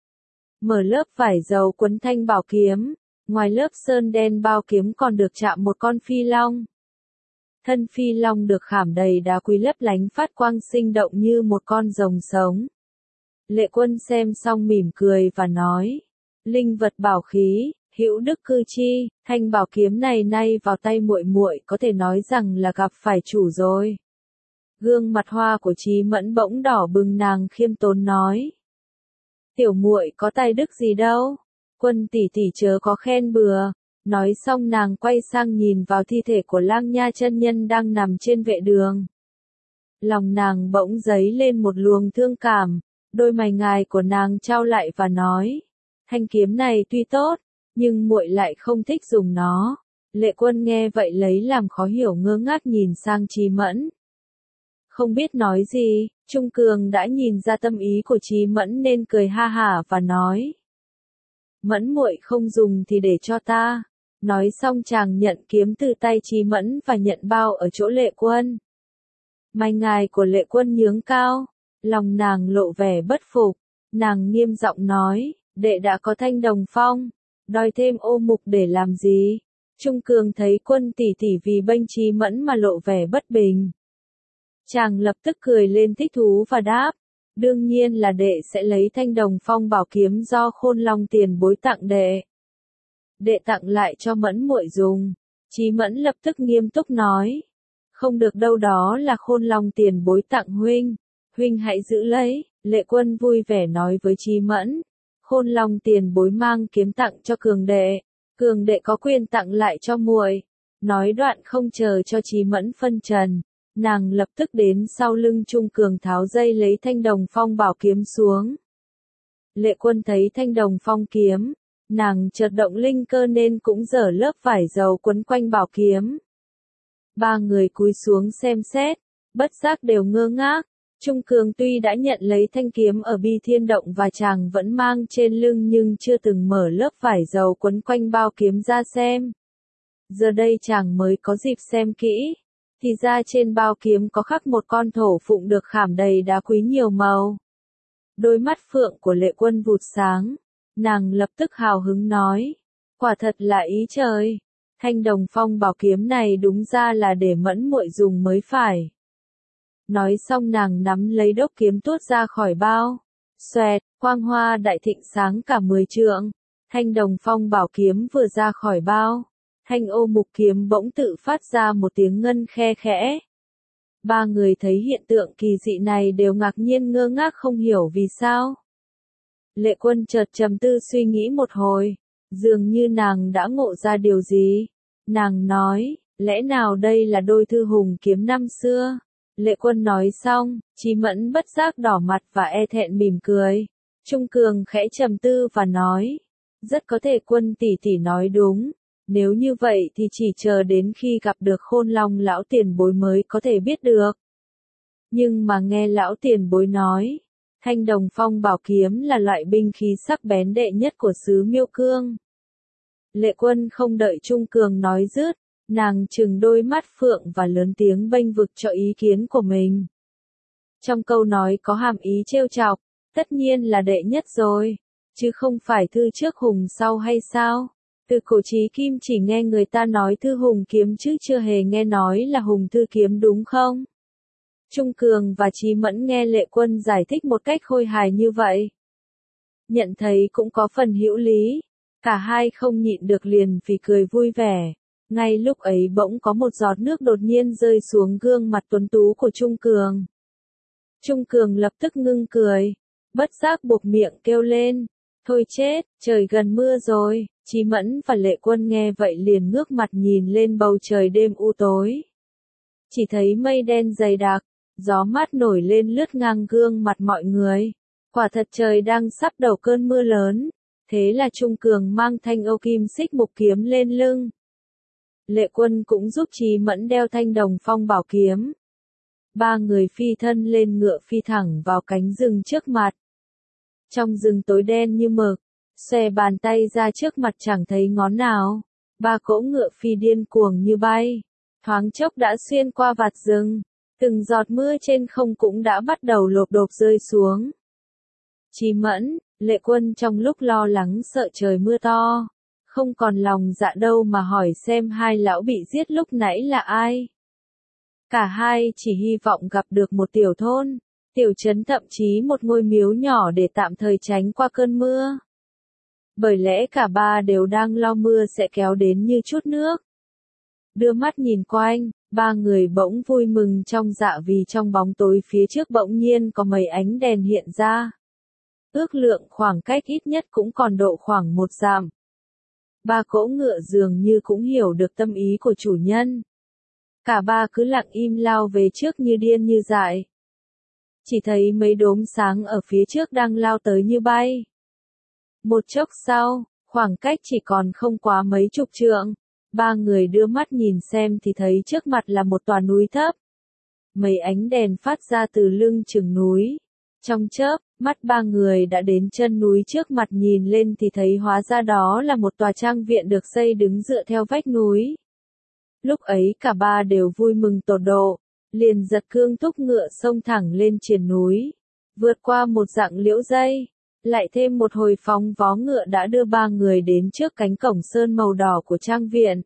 Mở lớp vải dầu quấn thanh bảo kiếm, ngoài lớp sơn đen bao kiếm còn được chạm một con phi long. Thân phi long được khảm đầy đá quý lấp lánh phát quang sinh động như một con rồng sống. Lệ Quân xem xong mỉm cười và nói, linh vật bảo khí, hữu đức cư chi, thanh bảo kiếm này nay vào tay muội muội có thể nói rằng là gặp phải chủ rồi. Gương mặt hoa của Chí Mẫn bỗng đỏ bừng, nàng khiêm tốn nói, tiểu muội có tài đức gì đâu, Quân tỷ tỷ chớ có khen bừa. Nói xong nàng quay sang nhìn vào thi thể của Lang Nha chân nhân đang nằm trên vệ đường. Lòng nàng bỗng dấy lên một luồng thương cảm, đôi mày ngài của nàng trao lại và nói, thanh kiếm này tuy tốt, nhưng muội lại không thích dùng nó. Lệ Quân nghe vậy lấy làm khó hiểu, ngơ ngác nhìn sang Chí Mẫn. Không biết nói gì, Trung Cường đã nhìn ra tâm ý của Chí Mẫn nên cười ha hả và nói, Mẫn muội không dùng thì để cho ta. Nói xong chàng nhận kiếm từ tay Chí Mẫn và nhận bao ở chỗ Lệ Quân. Mày ngài của Lệ Quân nhướng cao, lòng nàng lộ vẻ bất phục, nàng nghiêm giọng nói, đệ đã có thanh đồng phong, đòi thêm ô mục để làm gì? Trung Cường thấy Quân tỷ tỷ vì bênh Chí Mẫn mà lộ vẻ bất bình. Chàng lập tức cười lên thích thú và đáp, đương nhiên là đệ sẽ lấy thanh đồng phong bảo kiếm do Khôn Long tiền bối tặng đệ. Đệ tặng lại cho Mẫn muội dùng. Chí Mẫn lập tức nghiêm túc nói, không được đâu, đó là Khôn Long tiền bối tặng huynh, huynh hãy giữ lấy. Lệ Quân vui vẻ nói với Chí Mẫn, Khôn Long tiền bối mang kiếm tặng cho Cường đệ có quyền tặng lại cho muội. Nói đoạn không chờ cho Chí Mẫn phân trần, nàng lập tức đến sau lưng Trung Cường tháo dây lấy thanh đồng phong bảo kiếm xuống. Lệ Quân thấy thanh đồng phong kiếm, nàng chợt động linh cơ nên cũng giở lớp vải dầu quấn quanh bảo kiếm. Ba người cúi xuống xem xét, bất giác đều ngơ ngác. Trung Cường tuy đã nhận lấy thanh kiếm ở Bi Thiên Động và chàng vẫn mang trên lưng nhưng chưa từng mở lớp vải dầu quấn quanh bao kiếm ra xem. Giờ đây chàng mới có dịp xem kỹ, thì ra trên bao kiếm có khắc một con thổ phụng được khảm đầy đá quý nhiều màu. Đôi mắt phượng của Lệ Quân vụt sáng. Nàng lập tức hào hứng nói, quả thật là ý trời, thanh đồng phong bảo kiếm này đúng ra là để Mẫn muội dùng mới phải. Nói xong nàng nắm lấy đốc kiếm tuốt ra khỏi bao, xoẹt, quang hoa đại thịnh sáng cả 10 trượng, thanh đồng phong bảo kiếm vừa ra khỏi bao, thanh ô mục kiếm bỗng tự phát ra một tiếng ngân khe khẽ. Ba người thấy hiện tượng kỳ dị này đều ngạc nhiên ngơ ngác không hiểu vì sao. Lệ Quân chợt trầm tư suy nghĩ một hồi, dường như nàng đã ngộ ra điều gì. Nàng nói, lẽ nào đây là đôi thư hùng kiếm năm xưa? Lệ Quân nói xong, Chí Mẫn bất giác đỏ mặt và e thẹn mỉm cười. Trung Cường khẽ trầm tư và nói, rất có thể Quân tỷ tỷ nói đúng. Nếu như vậy thì chỉ chờ đến khi gặp được Khôn Long lão tiền bối mới có thể biết được. Nhưng mà nghe lão tiền bối nói, thanh đồng phong bảo kiếm là loại binh khí sắc bén đệ nhất của xứ Miêu Cương. Lệ Quân không đợi Trung Cường nói dứt, nàng trừng đôi mắt phượng và lớn tiếng bênh vực cho ý kiến của mình. Trong câu nói có hàm ý trêu chọc, tất nhiên là đệ nhất rồi, chứ không phải thư trước hùng sau hay sao? Từ cổ chí kim chỉ nghe người ta nói thư hùng kiếm chứ chưa hề nghe nói là hùng thư kiếm đúng không? Trung Cường và Chí Mẫn nghe Lệ Quân giải thích một cách khôi hài như vậy, nhận thấy cũng có phần hữu lý, cả hai không nhịn được liền phì cười vui vẻ. Ngay lúc ấy bỗng có một giọt nước đột nhiên rơi xuống gương mặt tuấn tú của Trung Cường. Trung Cường lập tức ngưng cười, bất giác buộc miệng kêu lên, thôi chết, trời gần mưa rồi. Chí Mẫn và Lệ Quân nghe vậy liền ngước mặt nhìn lên bầu trời đêm u tối. Chỉ thấy mây đen dày đặc, gió mát nổi lên lướt ngang gương mặt mọi người. Quả thật trời đang sắp đầu cơn mưa lớn. Thế là Trung Cường mang thanh ô kim xích mục kiếm lên lưng. Lệ Quân cũng giúp Chí Mẫn đeo thanh đồng phong bảo kiếm. Ba người phi thân lên ngựa phi thẳng vào cánh rừng trước mặt. Trong rừng tối đen như mực, xòe bàn tay ra trước mặt chẳng thấy ngón nào. Ba cỗ ngựa phi điên cuồng như bay, thoáng chốc đã xuyên qua vạt rừng. Từng giọt mưa trên không cũng đã bắt đầu lộp độp rơi xuống. Chí Mẫn, Lệ Quân trong lúc lo lắng sợ trời mưa to, không còn lòng dạ đâu mà hỏi xem hai lão bị giết lúc nãy là ai. Cả hai chỉ hy vọng gặp được một tiểu thôn, tiểu trấn, thậm chí một ngôi miếu nhỏ để tạm thời tránh qua cơn mưa. Bởi lẽ cả ba đều đang lo mưa sẽ kéo đến như chút nước. Đưa mắt nhìn quanh, ba người bỗng vui mừng trong dạ vì trong bóng tối phía trước bỗng nhiên có mấy ánh đèn hiện ra. Ước lượng khoảng cách ít nhất cũng còn độ khoảng 1 dặm. Ba cỗ ngựa dường như cũng hiểu được tâm ý của chủ nhân. Cả ba cứ lặng im lao về trước như điên như dại. Chỉ thấy mấy đốm sáng ở phía trước đang lao tới như bay. Một chốc sau, khoảng cách chỉ còn không quá mấy chục trượng. Ba người đưa mắt nhìn xem thì thấy trước mặt là một tòa núi thấp. Mấy ánh đèn phát ra từ lưng chừng núi. Trong chớp, mắt ba người đã đến chân núi trước mặt, nhìn lên thì thấy hóa ra đó là một tòa trang viện được xây đứng dựa theo vách núi. Lúc ấy cả ba đều vui mừng tột độ, liền giật cương thúc ngựa xông thẳng lên triền núi. Vượt qua một dặng liễu dây, lại thêm một hồi phóng vó ngựa đã đưa ba người đến trước cánh cổng sơn màu đỏ của trang viện.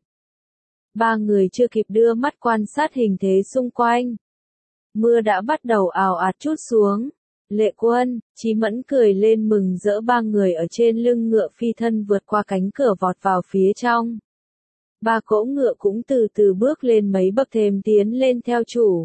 Ba người chưa kịp đưa mắt quan sát hình thế xung quanh. Mưa đã bắt đầu ào ạt trút xuống. Lệ Quân, Chí Mẫn cười lên mừng rỡ, ba người ở trên lưng ngựa phi thân vượt qua cánh cửa vọt vào phía trong. Ba cỗ ngựa cũng từ từ bước lên mấy bậc thềm tiến lên theo chủ.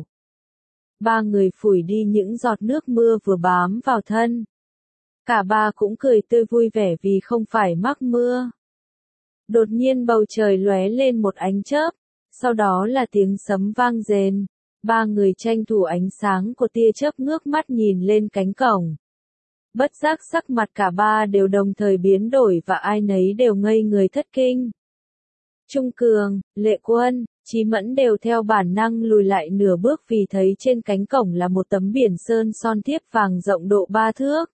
Ba người phủi đi những giọt nước mưa vừa bám vào thân. Cả ba cũng cười tươi vui vẻ vì không phải mắc mưa. Đột nhiên bầu trời lóe lên một ánh chớp, sau đó là tiếng sấm vang rền. Ba người tranh thủ ánh sáng của tia chớp ngước mắt nhìn lên cánh cổng. Bất giác sắc mặt cả ba đều đồng thời biến đổi và ai nấy đều ngây người thất kinh. Trung Cường, Lệ Quân, Chí Mẫn đều theo bản năng lùi lại nửa bước vì thấy trên cánh cổng là một tấm biển sơn son thiếp vàng rộng độ 3 thước.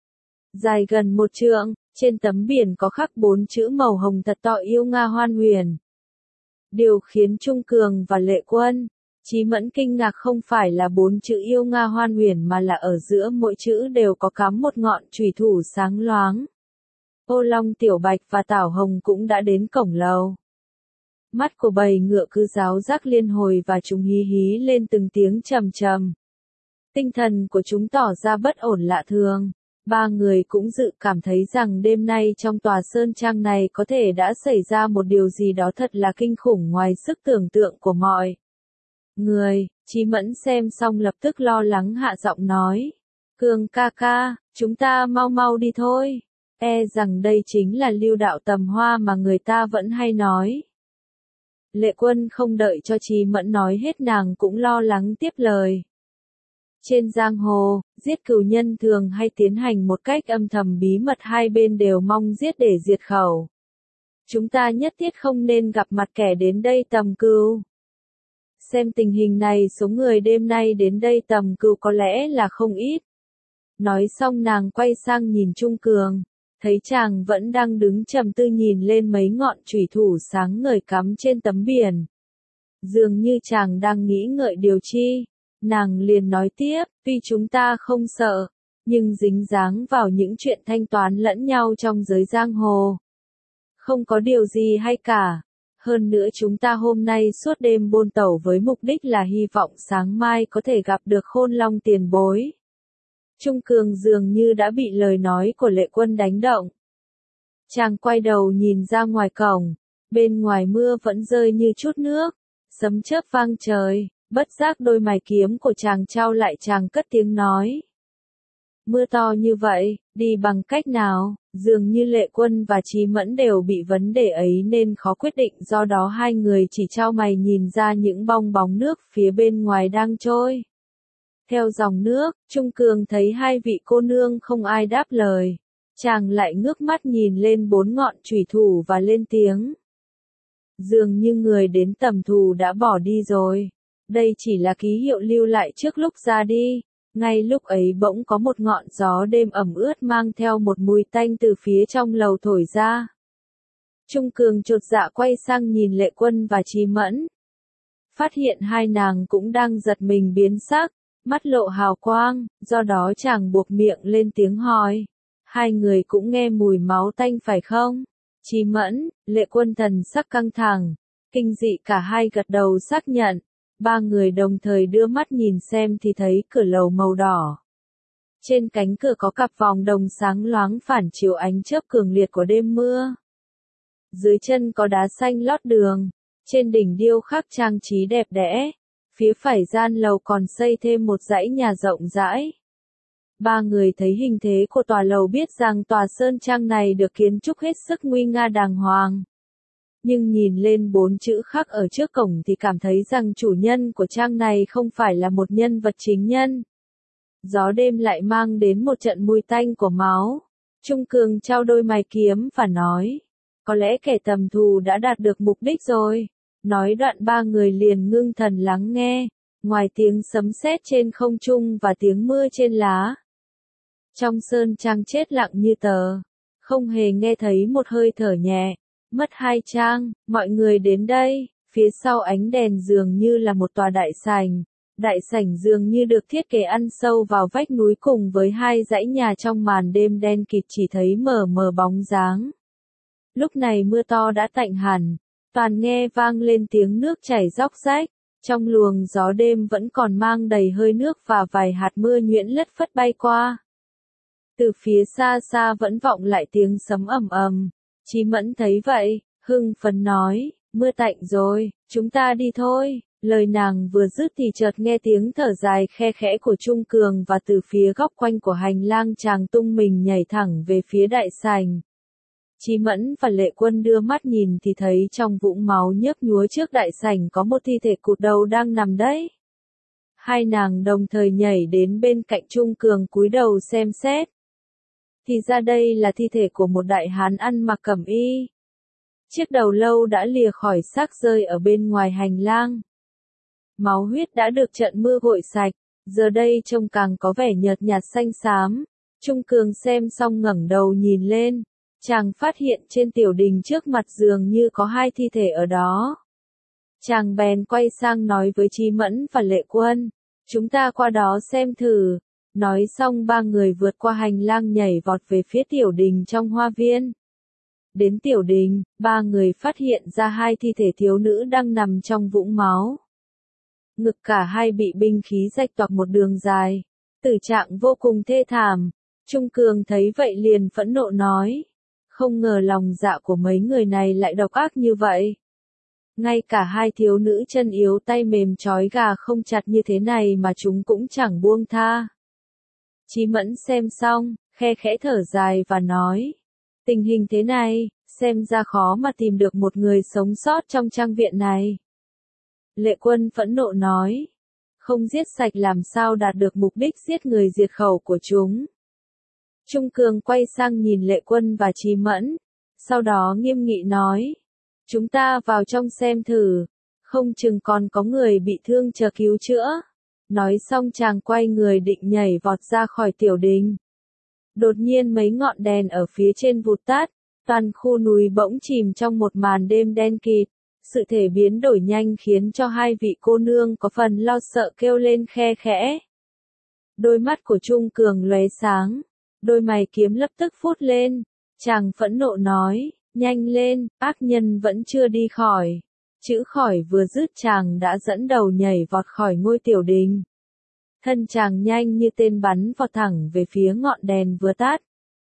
Dài gần 1 trượng, trên tấm biển có khắc 4 chữ màu hồng thật to: Yêu Nga Hoan Huyền. Điều khiến Trung Cường và Lệ Quân, Chí Mẫn kinh ngạc không phải là 4 chữ Yêu Nga Hoan Huyền mà là ở giữa mỗi chữ đều có cắm một ngọn chùy thủ sáng loáng. Ô Long, Tiểu Bạch và Tảo Hồng cũng đã đến cổng lầu. Mắt của bầy ngựa cứ ráo rác liên hồi và chúng hí hí lên từng tiếng trầm trầm. Tinh thần của chúng tỏ ra bất ổn lạ thường. Ba người cũng dự cảm thấy rằng đêm nay trong tòa sơn trang này có thể đã xảy ra một điều gì đó thật là kinh khủng ngoài sức tưởng tượng của mọi người. Chí Mẫn xem xong lập tức lo lắng hạ giọng nói: Cường ca ca, chúng ta mau mau đi thôi. E rằng đây chính là Lưu đạo tầm hoa mà người ta vẫn hay nói. Lệ Quân không đợi cho Chí Mẫn nói hết nàng cũng lo lắng tiếp lời. Trên giang hồ, giết cừu nhân thường hay tiến hành một cách âm thầm bí mật, hai bên đều mong giết để diệt khẩu. Chúng ta nhất thiết không nên gặp mặt kẻ đến đây tầm cừu. Xem tình hình này, số người đêm nay đến đây tầm cừu có lẽ là không ít. Nói xong nàng quay sang nhìn Trung Cường, thấy chàng vẫn đang đứng trầm tư nhìn lên mấy ngọn chùy thủ sáng ngời cắm trên tấm biển. Dường như chàng đang nghĩ ngợi điều chi. Nàng liền nói tiếp: Tuy chúng ta không sợ, nhưng dính dáng vào những chuyện thanh toán lẫn nhau trong giới giang hồ. Không có điều gì hay cả. Hơn nữa chúng ta hôm nay suốt đêm bôn tẩu với mục đích là hy vọng sáng mai có thể gặp được Khôn Long tiền bối. Trung Cường dường như đã bị lời nói của Lệ Quân đánh động. Chàng quay đầu nhìn ra ngoài cổng, bên ngoài mưa vẫn rơi như chút nước, sấm chớp vang trời. Bất giác đôi mày kiếm của chàng chau lại, chàng cất tiếng nói: Mưa to như vậy, đi bằng cách nào? Dường như Lệ Quân và Chí Mẫn đều bị vấn đề ấy nên khó quyết định, do đó hai người chỉ chau mày nhìn ra những bong bóng nước phía bên ngoài đang trôi. Theo dòng nước, Trung Cường thấy hai vị cô nương không ai đáp lời. Chàng lại ngước mắt nhìn lên 4 ngọn chùy thủ và lên tiếng: Dường như người đến tầm thù đã bỏ đi rồi. Đây chỉ là ký hiệu lưu lại trước lúc ra đi. Ngay lúc ấy bỗng có một ngọn gió đêm ẩm ướt mang theo một mùi tanh từ phía trong lầu thổi ra. Trung Cường chột dạ quay sang nhìn Lệ Quân và Chí Mẫn. phát hiện hai nàng cũng đang giật mình biến sắc, mắt lộ hào quang, do đó chàng buộc miệng lên tiếng hỏi. Hai người cũng nghe mùi máu tanh phải không? Chí Mẫn, Lệ Quân thần sắc căng thẳng, kinh dị cả hai gật đầu xác nhận. Ba người đồng thời đưa mắt nhìn xem thì thấy cửa lầu màu đỏ. Trên cánh cửa có cặp vòng đồng sáng loáng phản chiếu ánh chớp cường liệt của đêm mưa. Dưới chân có đá xanh lót đường, trên đỉnh điêu khắc trang trí đẹp đẽ. Phía phải gian lầu còn xây thêm một dãy nhà rộng rãi. Ba người thấy hình thế của tòa lầu biết rằng tòa sơn trang này được kiến trúc hết sức nguy nga đàng hoàng. Nhưng nhìn lên 4 chữ khắc ở trước cổng thì cảm thấy rằng chủ nhân của trang này không phải là một nhân vật chính nhân. Gió đêm lại mang đến một trận mùi tanh của máu. Trung Cường trao đôi mày kiếm và nói, có lẽ kẻ tầm thù đã đạt được mục đích rồi. Nói đoạn ba người liền ngưng thần lắng nghe, ngoài tiếng sấm sét trên không trung và tiếng mưa trên lá. Trong sơn trang chết lặng như tờ, không hề nghe thấy một hơi thở nhẹ. Mất hai trang, mọi người đến đây, phía sau ánh đèn dường như là một tòa đại sảnh. Đại sảnh dường như được thiết kế ăn sâu vào vách núi cùng với hai dãy nhà trong màn đêm đen kịt chỉ thấy mờ mờ bóng dáng. Lúc này mưa to đã tạnh hẳn, toàn nghe vang lên tiếng nước chảy róc rách, trong luồng gió đêm vẫn còn mang đầy hơi nước và vài hạt mưa nhuyễn lất phất bay qua. Từ phía xa xa vẫn vọng lại tiếng sấm ầm ầm. Chí Mẫn thấy vậy, hưng phấn nói, mưa tạnh rồi, chúng ta đi thôi. Lời nàng vừa dứt thì chợt nghe tiếng thở dài khe khẽ của Trung Cường và từ phía góc quanh của hành lang chàng tung mình nhảy thẳng về phía đại sảnh. Chí Mẫn và Lệ Quân đưa mắt nhìn thì thấy trong vũng máu nhớp nhúa trước đại sảnh có một thi thể cụt đầu đang nằm đấy. Hai nàng đồng thời nhảy đến bên cạnh Trung Cường cúi đầu xem xét. Thì ra đây là thi thể của một đại hán ăn mặc cẩm y. Chiếc đầu lâu đã lìa khỏi xác rơi ở bên ngoài hành lang. Máu huyết đã được trận mưa gội sạch, giờ đây trông càng có vẻ nhợt nhạt xanh xám. Trung Cường xem xong ngẩng đầu nhìn lên, chàng phát hiện trên tiểu đình trước mặt dường như có hai thi thể ở đó. Chàng bèn quay sang nói với Chí Mẫn và Lệ Quân, chúng ta qua đó xem thử. Nói xong ba người vượt qua hành lang nhảy vọt về phía tiểu đình trong hoa viên. Đến tiểu đình, ba người phát hiện ra hai thi thể thiếu nữ đang nằm trong vũng máu. Ngực cả hai bị binh khí rạch toạc một đường dài, tử trạng vô cùng thê thảm. Trung Cường thấy vậy liền phẫn nộ nói, không ngờ lòng dạ của mấy người này lại độc ác như vậy. Ngay cả hai thiếu nữ chân yếu tay mềm trói gà không chặt như thế này mà chúng cũng chẳng buông tha. Chí Mẫn xem xong, khe khẽ thở dài và nói, tình hình thế này, xem ra khó mà tìm được một người sống sót trong trang viện này. Lệ Quân phẫn nộ nói, không giết sạch làm sao đạt được mục đích giết người diệt khẩu của chúng. Trung Cường quay sang nhìn Lệ Quân và Chí Mẫn, sau đó nghiêm nghị nói, chúng ta vào trong xem thử, không chừng còn có người bị thương chờ cứu chữa. Nói xong chàng quay người định nhảy vọt ra khỏi tiểu đình. Đột nhiên mấy ngọn đèn ở phía trên vụt tắt, toàn khu núi bỗng chìm trong một màn đêm đen kịt. Sự thể biến đổi nhanh khiến cho hai vị cô nương có phần lo sợ kêu lên khe khẽ. Đôi mắt của Trung Cường lóe sáng, đôi mày kiếm lập tức phút lên, chàng phẫn nộ nói, nhanh lên, ác nhân vẫn chưa đi khỏi. Chữ khỏi vừa dứt chàng đã dẫn đầu nhảy vọt khỏi ngôi tiểu đình. Thân chàng nhanh như tên bắn vọt thẳng về phía ngọn đèn vừa tắt.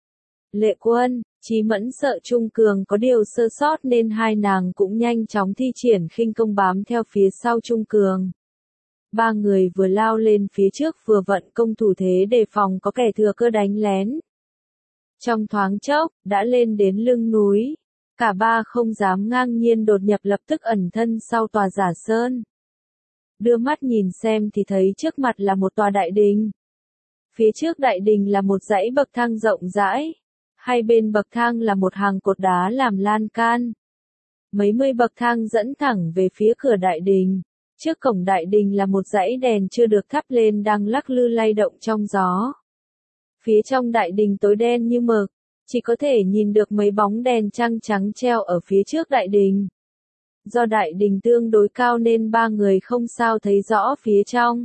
Lệ Quân, Chí Mẫn sợ Trung Cường có điều sơ sót nên hai nàng cũng nhanh chóng thi triển khinh công bám theo phía sau Trung Cường. Ba người vừa lao lên phía trước vừa vận công thủ thế đề phòng có kẻ thừa cơ đánh lén. Trong thoáng chốc, đã lên đến lưng núi. Cả ba không dám ngang nhiên đột nhập lập tức ẩn thân sau tòa giả sơn. Đưa mắt nhìn xem thì thấy trước mặt là một tòa đại đình. Phía trước đại đình là một dãy bậc thang rộng rãi. Hai bên bậc thang là một hàng cột đá làm lan can. Mấy mươi bậc thang dẫn thẳng về phía cửa đại đình. Trước cổng đại đình là một dãy đèn chưa được thắp lên đang lắc lư lay động trong gió. Phía trong đại đình tối đen như mực. Chỉ có thể nhìn được mấy bóng đèn trăng trắng treo ở phía trước đại đình. Do đại đình tương đối cao nên ba người không sao thấy rõ phía trong.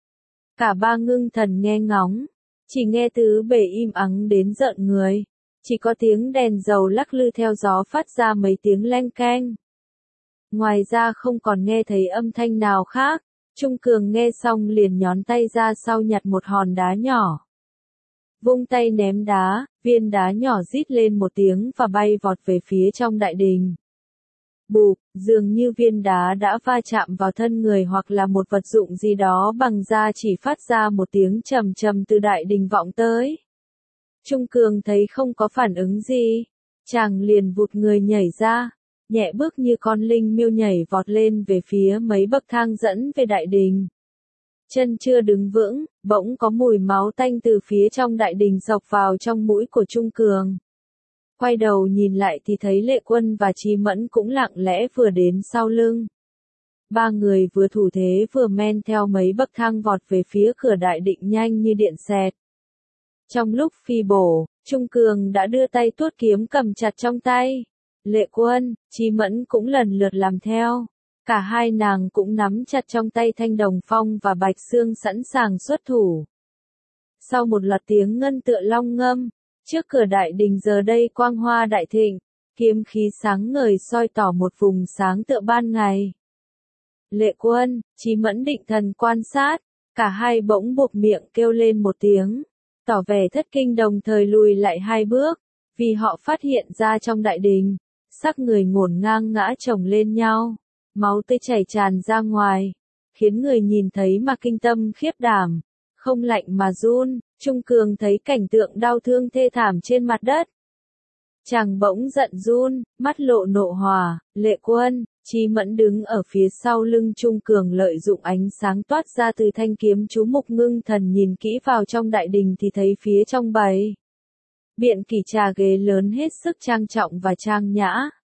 Cả ba ngưng thần nghe ngóng, chỉ nghe tứ bề im ắng đến rợn người. Chỉ có tiếng đèn dầu lắc lư theo gió phát ra mấy tiếng leng keng. Ngoài ra không còn nghe thấy âm thanh nào khác. Trung Cường nghe xong liền nhón tay ra sau nhặt một hòn đá nhỏ. Vung tay ném đá, viên đá nhỏ rít lên một tiếng và bay vọt về phía trong đại đình. Bụp, dường như viên đá đã va chạm vào thân người hoặc là một vật dụng gì đó bằng da chỉ phát ra một tiếng trầm trầm từ đại đình vọng tới. Trung Cường thấy không có phản ứng gì, chàng liền vụt người nhảy ra, nhẹ bước như con linh miêu nhảy vọt lên về phía mấy bậc thang dẫn về đại đình. Chân chưa đứng vững, bỗng có mùi máu tanh từ phía trong đại đình xộc vào trong mũi của Trung Cường. Quay đầu nhìn lại thì thấy Lệ Quân và Chí Mẫn cũng lặng lẽ vừa đến sau lưng. Ba người vừa thủ thế vừa men theo mấy bậc thang vọt về phía cửa đại định nhanh như điện xẹt. Trong lúc phi bổ, Trung Cường đã đưa tay tuốt kiếm cầm chặt trong tay. Lệ Quân, Chí Mẫn cũng lần lượt làm theo. Cả hai nàng cũng nắm chặt trong tay thanh đồng phong và bạch xương sẵn sàng xuất thủ. Sau một loạt tiếng ngân tựa long ngâm, trước cửa đại đình giờ đây quang hoa đại thịnh, kiếm khí sáng ngời soi tỏ một vùng sáng tựa ban ngày. Lệ Quân, Chí Mẫn định thần quan sát, cả hai bỗng buộc miệng kêu lên một tiếng, tỏ vẻ thất kinh đồng thời lùi lại hai bước, vì họ phát hiện ra trong đại đình, xác người ngổn ngang ngã chồng lên nhau, máu tươi chảy tràn ra ngoài, khiến người nhìn thấy mà kinh tâm khiếp đảm, không lạnh mà run. Trung Cường thấy cảnh tượng đau thương thê thảm trên mặt đất. Chàng bỗng giận run, mắt lộ nộ hỏa. Lệ Quân, Chí Mẫn đứng ở phía sau lưng Trung Cường lợi dụng ánh sáng toát ra từ thanh kiếm chú mục ngưng thần nhìn kỹ vào trong đại đình thì thấy phía trong bày biện kỷ trà ghế lớn hết sức trang trọng và trang nhã.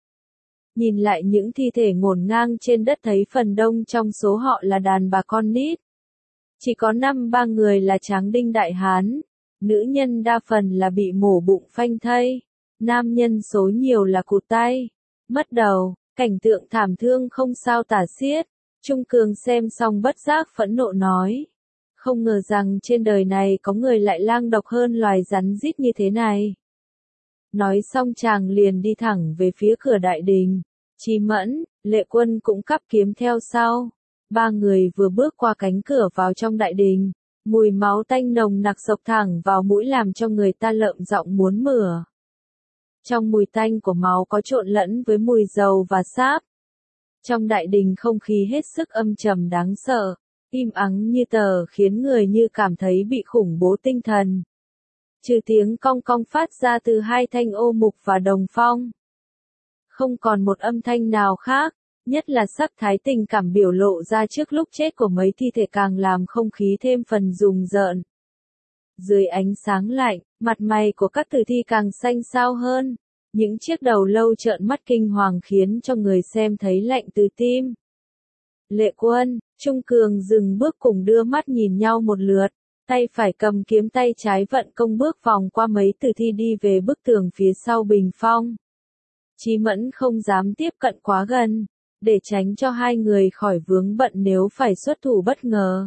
Nhìn lại những thi thể ngổn ngang trên đất thấy phần đông trong số họ là đàn bà con nít. Chỉ có 5-3 người là tráng đinh đại hán, nữ nhân đa phần là bị mổ bụng phanh thây, nam nhân số nhiều là cụt tay, mất đầu, cảnh tượng thảm thương không sao tả xiết. Trung Cường xem xong bất giác phẫn nộ nói, không ngờ rằng trên đời này có người lại lang độc hơn loài rắn rít như thế này. Nói xong chàng liền đi thẳng về phía cửa đại đình, Chí Mẫn, Lệ Quân cũng cắp kiếm theo sau. Ba người vừa bước qua cánh cửa vào trong đại đình, mùi máu tanh nồng nặc xộc thẳng vào mũi làm cho người ta lợm giọng muốn mửa. Trong mùi tanh của máu có trộn lẫn với mùi dầu và sáp. Trong đại đình không khí hết sức âm trầm đáng sợ, im ắng như tờ khiến người như cảm thấy bị khủng bố tinh thần. Trừ tiếng cong cong phát ra từ hai thanh ô mục và đồng phong. Không còn một âm thanh nào khác. Nhất là sắc thái tình cảm biểu lộ ra trước lúc chết của mấy thi thể càng làm không khí thêm phần rùng rợn. Dưới ánh sáng lạnh, mặt mày của các tử thi càng xanh xao hơn. Những chiếc đầu lâu trợn mắt kinh hoàng khiến cho người xem thấy lạnh từ tim. Lệ Quân, Trung Cường dừng bước cùng đưa mắt nhìn nhau một lượt, tay phải cầm kiếm tay trái vận công bước vòng qua mấy tử thi đi về bức tường phía sau bình phong. Chí Mẫn không dám tiếp cận quá gần, để tránh cho hai người khỏi vướng bận nếu phải xuất thủ bất ngờ.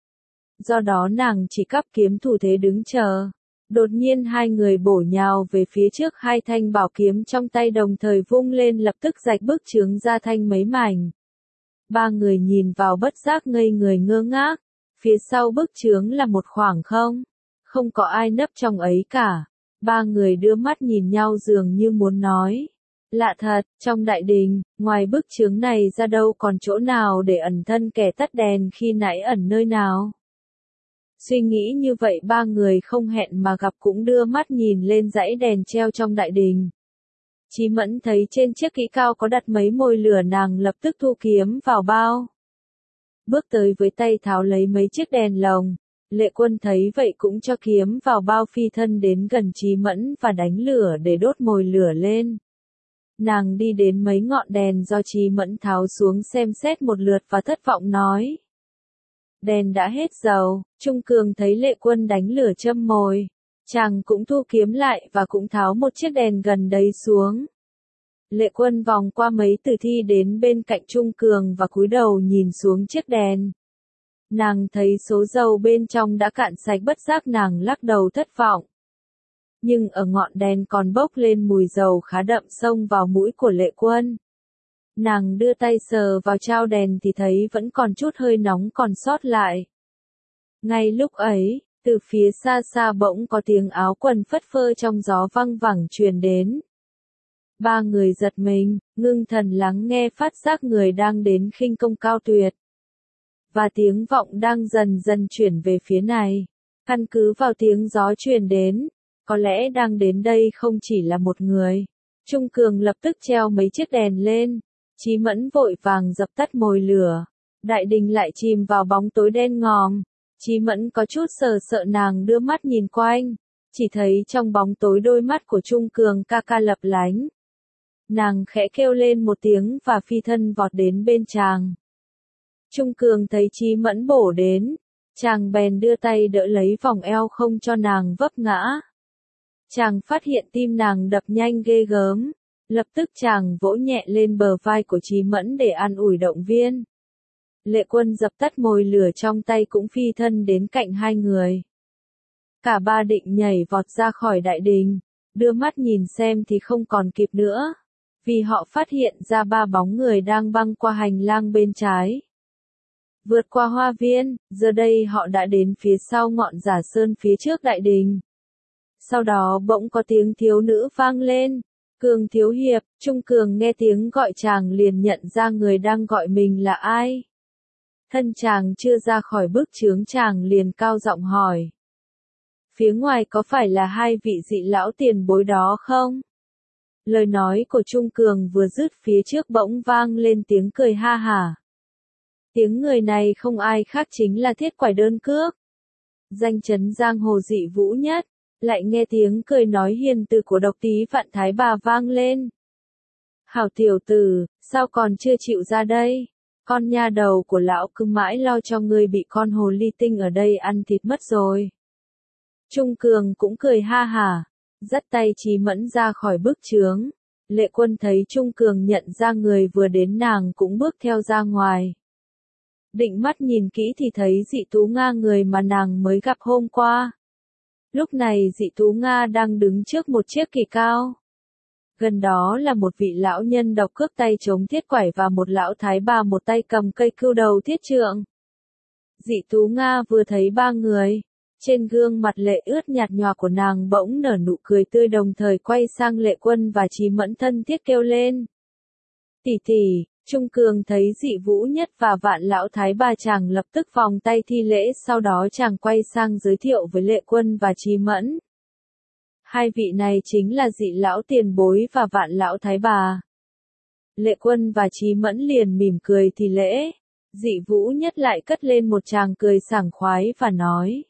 Do đó nàng chỉ cắp kiếm thủ thế đứng chờ. Đột nhiên hai người bổ nhào về phía trước hai thanh bảo kiếm trong tay đồng thời vung lên lập tức rạch bức chướng ra thanh mấy mảnh. Ba người nhìn vào bất giác ngây người ngơ ngác, phía sau bức chướng là một khoảng không. Không có ai nấp trong ấy cả. Ba người đưa mắt nhìn nhau dường như muốn nói. Lạ thật, trong đại đình, ngoài bức chướng này ra đâu còn chỗ nào để ẩn thân kẻ tắt đèn khi nãy ẩn nơi nào. Suy nghĩ như vậy ba người không hẹn mà gặp cũng đưa mắt nhìn lên dãy đèn treo trong đại đình. Chí Mẫn thấy trên chiếc kỹ cao có đặt mấy mồi lửa nàng lập tức thu kiếm vào bao. Bước tới với tay tháo lấy mấy chiếc đèn lồng. Lệ Quân thấy vậy cũng cho kiếm vào bao phi thân đến gần Chí Mẫn và đánh lửa để đốt mồi lửa lên. Nàng đi đến mấy ngọn đèn do Chí Mẫn tháo xuống xem xét một lượt và thất vọng nói. Đèn đã hết dầu. Trung Cường thấy Lệ Quân đánh lửa châm mồi. Chàng cũng thu kiếm lại và cũng tháo một chiếc đèn gần đấy xuống. Lệ Quân vòng qua mấy tử thi đến bên cạnh Trung Cường và cúi đầu nhìn xuống chiếc đèn. Nàng thấy số dầu bên trong đã cạn sạch, bất giác nàng lắc đầu thất vọng. Nhưng ở ngọn đèn còn bốc lên mùi dầu khá đậm xông vào mũi của Lệ Quân. Nàng đưa tay sờ vào trao đèn thì thấy vẫn còn chút hơi nóng còn sót lại. Ngay lúc ấy, từ phía xa xa bỗng có tiếng áo quần phất phơ trong gió văng vẳng truyền đến. Ba người giật mình, ngưng thần lắng nghe, phát giác người đang đến khinh công cao tuyệt. Và tiếng vọng đang dần dần chuyển về phía này. Căn cứ vào tiếng gió truyền đến, có lẽ đang đến đây không chỉ là một người. Trung Cường lập tức treo mấy chiếc đèn lên. Chí Mẫn vội vàng dập tắt mồi lửa. Đại đình lại chìm vào bóng tối đen ngòm. Chí Mẫn có chút sợ nàng đưa mắt nhìn quanh. Chỉ thấy trong bóng tối đôi mắt của Trung Cường ca ca lập lánh. Nàng khẽ kêu lên một tiếng và phi thân vọt đến bên chàng. Trung Cường thấy Chí Mẫn bổ đến. Chàng bèn đưa tay đỡ lấy vòng eo không cho nàng vấp ngã. Chàng phát hiện tim nàng đập nhanh ghê gớm. Lập tức chàng vỗ nhẹ lên bờ vai của Chí Mẫn để an ủi động viên. Lệ Quân dập tắt mồi lửa trong tay cũng phi thân đến cạnh hai người. Cả ba định nhảy vọt ra khỏi đại đình, đưa mắt nhìn xem thì không còn kịp nữa. Vì họ phát hiện ra ba bóng người đang băng qua hành lang bên trái. Vượt qua hoa viên, giờ đây họ đã đến phía sau ngọn Giả Sơn phía trước đại đình. Sau đó bỗng có tiếng thiếu nữ vang lên. Cường thiếu hiệp. Trung Cường nghe tiếng gọi chàng liền nhận ra người đang gọi mình là ai. Thân chàng chưa ra khỏi bức chướng chàng liền cao giọng hỏi. Phía ngoài có phải là hai vị dị lão tiền bối đó không? Lời nói của Trung Cường vừa dứt, phía trước bỗng vang lên tiếng cười ha hả. Tiếng người này không ai khác chính là Thiết Quải Đơn Cước. Danh chấn giang hồ dị vũ nhất. Lại nghe tiếng cười nói hiền từ của Độc Tý Vạn Thái Bà vang lên. Hảo tiểu tử, sao còn chưa chịu ra đây? Con nha đầu của lão cứ mãi lo cho ngươi bị con hồ ly tinh ở đây ăn thịt mất rồi. Trung Cường cũng cười ha hả, dắt tay Chí Mẫn ra khỏi bức chướng. Lệ Quân thấy Trung Cường nhận ra người vừa đến, nàng cũng bước theo ra ngoài. Định mắt nhìn kỹ thì thấy Dị Tú Nga, người mà nàng mới gặp hôm qua. Lúc này Dị Tú Nga đang đứng trước một chiếc kỳ cao. Gần đó là một vị lão nhân độc cước tay chống thiết quải và một lão thái bà một tay cầm cây cưu đầu thiết trượng. Dị Tú Nga vừa thấy ba người, trên gương mặt lệ ướt nhạt nhòa của nàng bỗng nở nụ cười tươi, đồng thời quay sang Lệ Quân và Chí Mẫn thân thiết kêu lên. Tỷ tỷ. Trung Cường thấy Dị Vũ Nhất và Vạn lão thái bà, chàng lập tức vòng tay thi lễ, sau đó chàng quay sang giới thiệu với Lệ Quân và Chí Mẫn. Hai vị này chính là Dị lão tiền bối và Vạn lão thái bà. Lệ Quân và Chí Mẫn liền mỉm cười thi lễ. Dị Vũ Nhất lại cất lên một tràng cười sảng khoái và nói.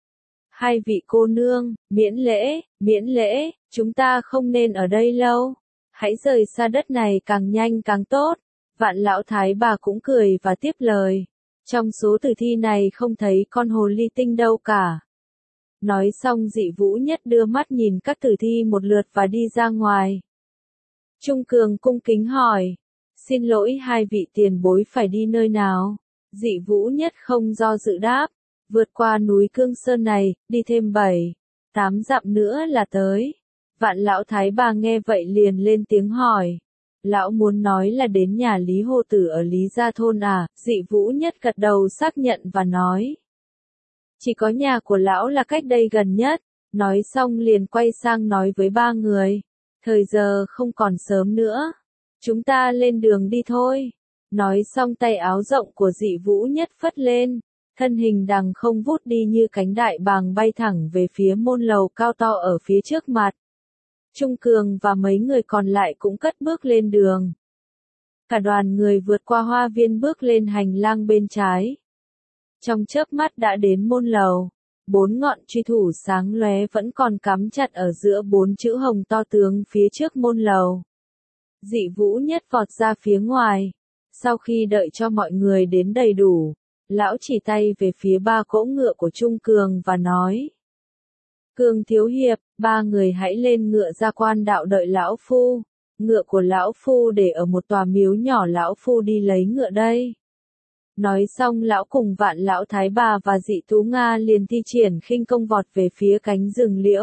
Hai vị cô nương, miễn lễ, chúng ta không nên ở đây lâu. Hãy rời xa đất này càng nhanh càng tốt. Vạn lão thái bà cũng cười và tiếp lời. Trong số tử thi này không thấy con hồ ly tinh đâu cả. Nói xong Dị Vũ Nhất đưa mắt nhìn các tử thi một lượt và đi ra ngoài. Trung Cường cung kính hỏi. Xin lỗi, hai vị tiền bối phải đi nơi nào? Dị Vũ Nhất không do dự đáp. Vượt qua núi Cương Sơn này, đi thêm 7-8 dặm nữa là tới. Vạn lão thái bà nghe vậy liền lên tiếng hỏi. Lão muốn nói là đến nhà Lý Hồ Tử ở Lý Gia Thôn à? Dị Vũ Nhất gật đầu xác nhận và nói. Chỉ có nhà của lão là cách đây gần nhất. Nói xong liền quay sang nói với ba người. Thời giờ không còn sớm nữa. Chúng ta lên đường đi thôi. Nói xong tay áo rộng của Dị Vũ Nhất phất lên. Thân hình đằng không vút đi như cánh đại bàng bay thẳng về phía môn lầu cao to ở phía trước mặt. Trung Cường và mấy người còn lại cũng cất bước lên đường. Cả đoàn người vượt qua hoa viên bước lên hành lang bên trái. Trong chớp mắt đã đến môn lầu. 4 ngọn truy thủ sáng lóe vẫn còn cắm chặt ở giữa 4 chữ hồng to tướng phía trước môn lầu. Dị Vũ Nhất vọt ra phía ngoài. Sau khi đợi cho mọi người đến đầy đủ, lão chỉ tay về phía ba cỗ ngựa của Trung Cường và nói. Cường thiếu hiệp, ba người hãy lên ngựa ra quan đạo đợi lão phu. ngựa của lão phu để ở một tòa miếu nhỏ, lão phu đi lấy ngựa đây. Nói xong lão cùng Vạn lão thái bà và Dị Tú Nga liền thi triển khinh công vọt về phía cánh rừng liễu.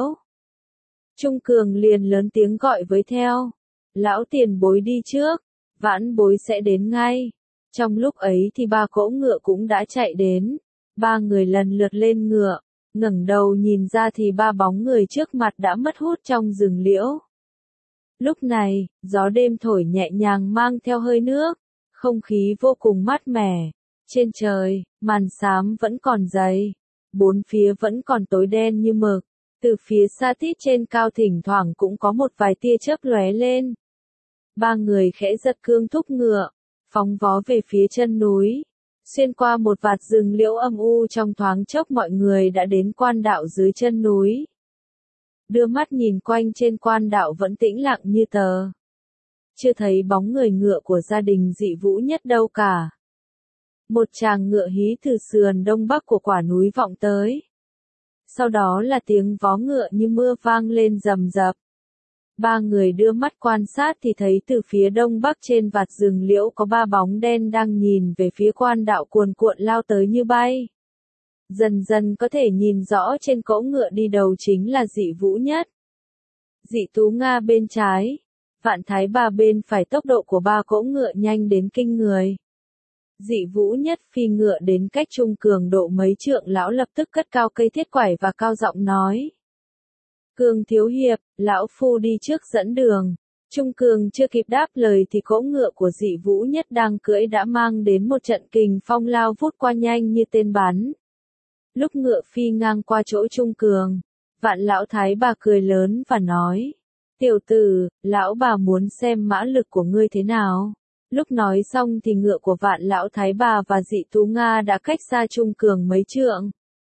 Trung Cường liền lớn tiếng gọi với theo. Lão tiền bối đi trước, vãn bối sẽ đến ngay. Trong lúc ấy thì ba cỗ ngựa cũng đã chạy đến. Ba người lần lượt lên ngựa, ngẩng đầu nhìn ra thì ba bóng người trước mặt đã mất hút trong rừng liễu. Lúc này, gió đêm thổi nhẹ nhàng mang theo hơi nước, không khí vô cùng mát mẻ. Trên trời, màn xám vẫn còn dày, bốn phía vẫn còn tối đen như mực. Từ phía xa tít trên cao thỉnh thoảng cũng có một vài tia chớp lóe lên. Ba người khẽ giật cương thúc ngựa, phóng vó về phía chân núi. Xuyên qua một vạt rừng liễu âm u, trong thoáng chốc mọi người đã đến quan đạo dưới chân núi. Đưa mắt nhìn quanh, trên quan đạo vẫn tĩnh lặng như tờ. Chưa thấy bóng người ngựa của gia đình Dị Vũ Nhất đâu cả. Một tràng ngựa hí từ sườn đông bắc của quả núi vọng tới. Sau đó là tiếng vó ngựa như mưa vang lên rầm rập. Ba người đưa mắt quan sát thì thấy từ phía đông bắc trên vạt rừng liễu có ba bóng đen đang nhìn về phía quan đạo, cuồn cuộn lao tới như bay. Dần dần có thể nhìn rõ trên cỗ ngựa đi đầu chính là Dị Vũ Nhất. Dị Tú Nga bên trái, Vạn Thái Bà bên phải, tốc độ của ba cỗ ngựa nhanh đến kinh người. Dị Vũ Nhất phi ngựa đến cách Trung Cường độ mấy trượng, lão lập tức cất cao cây thiết quải và cao giọng nói. Cường thiếu hiệp, lão phu đi trước dẫn đường. Trung Cường chưa kịp đáp lời thì cỗ ngựa của Dị Vũ Nhất đang cưỡi đã mang đến một trận kình phong lao vút qua nhanh như tên bắn. Lúc ngựa phi ngang qua chỗ Trung Cường, Vạn lão thái bà cười lớn và nói. Tiểu tử, lão bà muốn xem mã lực của ngươi thế nào. Lúc nói xong thì ngựa của Vạn lão thái bà và Dị Tú Nga đã cách xa Trung Cường mấy trượng.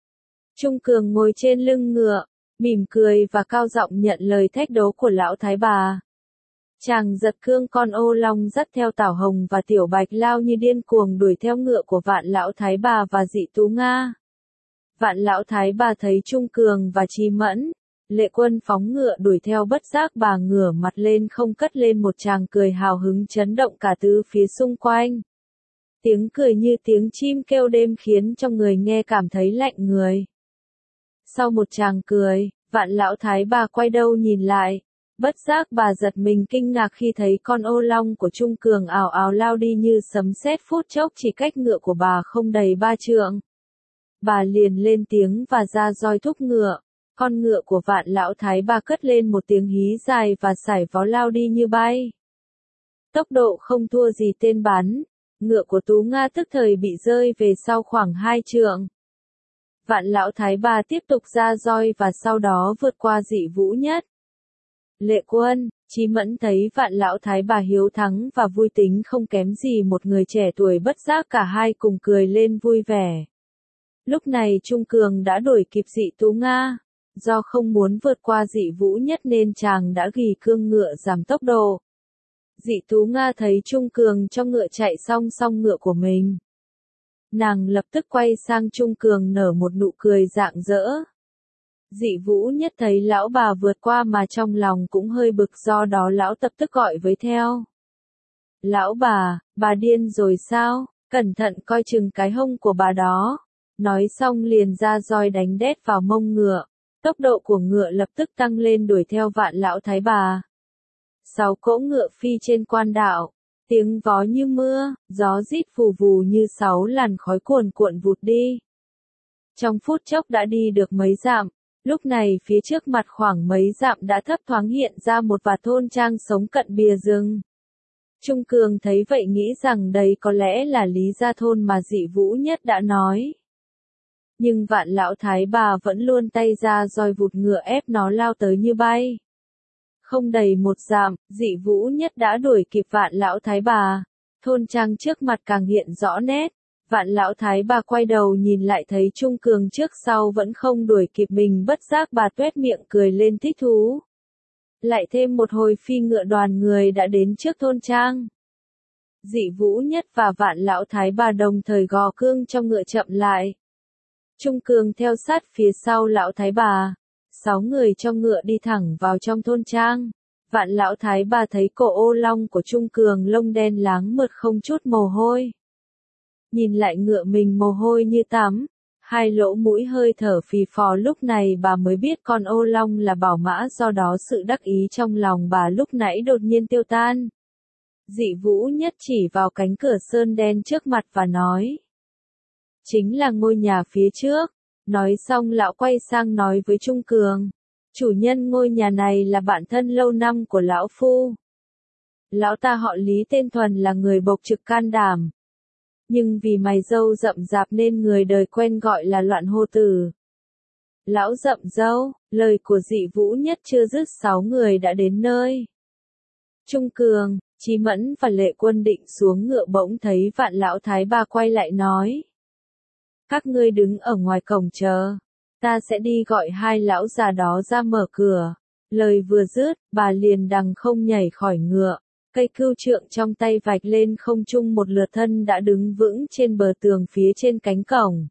Trung Cường ngồi trên lưng ngựa, mỉm cười và cao giọng nhận lời thách đố của lão thái bà. Chàng giật cương, con ô long dắt theo Tảo Hồng và Tiểu Bạch lao như điên cuồng đuổi theo ngựa của Vạn lão thái bà và Dị Tú Nga. Vạn lão thái bà thấy Trung Cường và Chí Mẫn, Lệ Quân phóng ngựa đuổi theo, bất giác bà ngửa mặt lên không cất lên một tràng cười hào hứng chấn động cả tứ phía xung quanh. Tiếng cười như tiếng chim kêu đêm khiến cho người nghe cảm thấy lạnh người. Sau một tràng cười, Vạn lão thái bà quay đầu nhìn lại, bất giác bà giật mình kinh ngạc khi thấy con ô long của Trung Cường ào ào lao đi như sấm sét, phút chốc chỉ cách ngựa của bà không đầy 3 trượng. Bà liền lên tiếng và ra roi thúc ngựa. Con ngựa của Vạn lão thái bà cất lên một tiếng hí dài và sải vó lao đi như bay. Tốc độ không thua gì tên bắn, ngựa của Tú Nga tức thời bị rơi về sau khoảng 2 trượng. Vạn lão thái bà tiếp tục ra roi và sau đó vượt qua Dị Vũ Nhất. Lệ Quân, Chí Mẫn thấy Vạn lão thái bà hiếu thắng và vui tính không kém gì một người trẻ tuổi, bất giác cả hai cùng cười lên vui vẻ. Lúc này Trung Cường đã đuổi kịp Dị Tú Nga. Do không muốn vượt qua Dị Vũ Nhất nên chàng đã gỉ cương ngựa giảm tốc độ. Dị Tú Nga thấy Trung Cường cho ngựa chạy song song ngựa của mình. Nàng lập tức quay sang Trung Cường nở một nụ cười rạng rỡ. Dị Vũ Nhất thấy lão bà vượt qua mà trong lòng cũng hơi bực, do đó lão lập tức gọi với theo. Lão bà điên rồi sao, cẩn thận coi chừng cái hông của bà đó. Nói xong liền ra roi đánh đét vào mông ngựa. Tốc độ của ngựa lập tức tăng lên đuổi theo Vạn lão thái bà. 6 cỗ ngựa phi trên quan đạo, tiếng vó như mưa, gió rít phù vù như 6 làn khói cuồn cuộn vụt đi. Trong phút chốc đã đi được mấy dặm, lúc này phía trước mặt khoảng mấy dặm đã thấp thoáng hiện ra một vài thôn trang sống cận bìa rừng. Trung Cường thấy vậy nghĩ rằng đây có lẽ là Lý Gia Thôn mà Dị Vũ Nhất đã nói. Nhưng Vạn lão thái bà vẫn luôn tay ra roi vụt ngựa ép nó lao tới như bay. Không đầy một dặm, Dị Vũ Nhất đã đuổi kịp Vạn lão thái bà. Thôn trang trước mặt càng hiện rõ nét. Vạn lão thái bà quay đầu nhìn lại thấy Trung Cường trước sau vẫn không đuổi kịp mình, bất giác bà tuét miệng cười lên thích thú. Lại thêm một hồi phi ngựa, đoàn người đã đến trước thôn trang. Dị Vũ Nhất và Vạn lão thái bà đồng thời gò cương cho ngựa chậm lại. Trung Cường theo sát phía sau lão thái bà. 6 người trong ngựa đi thẳng vào trong thôn trang. Vạn lão thái bà thấy cổ ô long của Trung Cường lông đen láng mượt không chút mồ hôi. Nhìn lại ngựa mình mồ hôi như tắm, hai lỗ mũi hơi thở phì phò, lúc này bà mới biết con ô long là bảo mã, do đó sự đắc ý trong lòng bà lúc nãy đột nhiên tiêu tan. Dị Vũ Nhất chỉ vào cánh cửa sơn đen trước mặt và nói. Chính là ngôi nhà phía trước. Nói xong lão quay sang nói với Trung Cường. Chủ nhân ngôi nhà này là bạn thân lâu năm của lão phu. Lão ta họ Lý, tên thuần, là người bộc trực can đảm. Nhưng vì mày râu rậm rạp nên người đời quen gọi là Loạn Hô Tử. Lão rậm râu, lời của Dị Vũ Nhất chưa dứt, 6 người đã đến nơi. Trung Cường, Chí Mẫn và Lệ Quân định xuống ngựa, bỗng thấy Vạn lão thái bà quay lại nói. Các ngươi đứng ở ngoài cổng chờ, ta sẽ đi gọi hai lão già đó ra mở cửa. Lời vừa dứt, bà liền đằng không nhảy khỏi ngựa, cây cưu trượng trong tay vạch lên không trung một lượt, thân đã đứng vững trên bờ tường phía trên cánh cổng.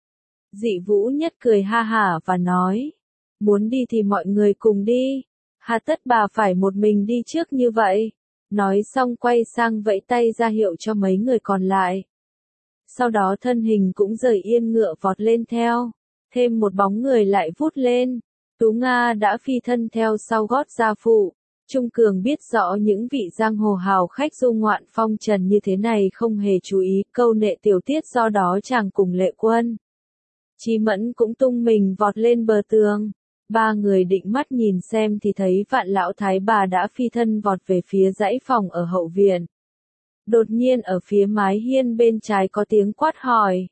Dị Vũ Nhất cười ha hả và nói, muốn đi thì mọi người cùng đi, hà tất bà phải một mình đi trước như vậy. Nói xong quay sang vẫy tay ra hiệu cho mấy người còn lại. Sau đó thân hình cũng rời yên ngựa vọt lên theo, thêm một bóng người lại vút lên. Tú Nga đã phi thân theo sau gót gia phụ. Trung Cường biết rõ những vị giang hồ hào khách du ngoạn phong trần như thế này không hề chú ý câu nệ tiểu tiết, do đó chàng cùng Lệ Quân, Chí Mẫn cũng tung mình vọt lên bờ tường. Ba người định mắt nhìn xem thì thấy Vạn lão thái bà đã phi thân vọt về phía dãy phòng ở hậu viện. Đột nhiên ở phía mái hiên bên trái có tiếng quát hỏi.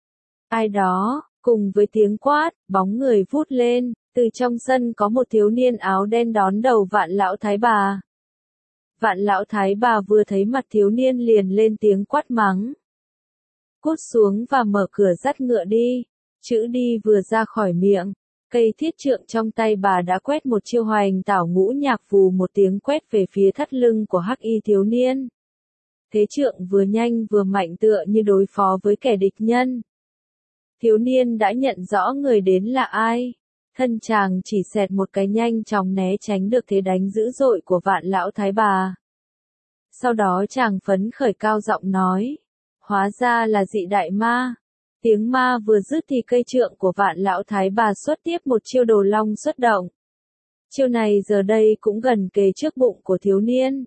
Ai đó? Cùng với tiếng quát, bóng người vút lên, từ trong sân có một thiếu niên áo đen đón đầu Vạn lão thái bà. Vạn lão thái bà vừa thấy mặt thiếu niên liền lên tiếng quát mắng. Cút xuống và mở cửa dắt ngựa đi. Chữ đi vừa ra khỏi miệng, cây thiết trượng trong tay bà đã quét một chiêu hoành tảo ngũ nhạc, vù một tiếng quét về phía thắt lưng của hắc y thiếu niên. Thế trượng vừa nhanh vừa mạnh, tựa như đối phó với kẻ địch nhân. Thiếu niên đã nhận rõ người đến là ai. Thân chàng chỉ xẹt một cái, nhanh chóng né tránh được thế đánh dữ dội của Vạn lão thái bà. Sau đó chàng phấn khởi cao giọng nói. Hóa ra là Dị đại ma. Tiếng ma vừa dứt thì cây trượng của Vạn lão thái bà xuất tiếp một chiêu đồ long xuất động. Chiêu này giờ đây cũng gần kề trước bụng của thiếu niên.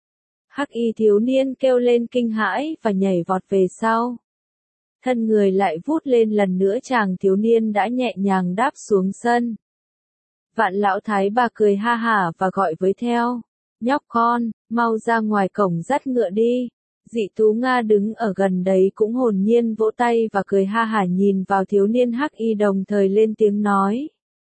Hắc y thiếu niên kêu lên kinh hãi và nhảy vọt về sau. Thân người lại vút lên lần nữa, chàng thiếu niên đã nhẹ nhàng đáp xuống sân. Vạn lão thái bà cười ha hả và gọi với theo. Nhóc con, mau ra ngoài cổng dắt ngựa đi. Dị Tú Nga đứng ở gần đấy cũng hồn nhiên vỗ tay và cười ha hả nhìn vào thiếu niên hắc y, đồng thời lên tiếng nói.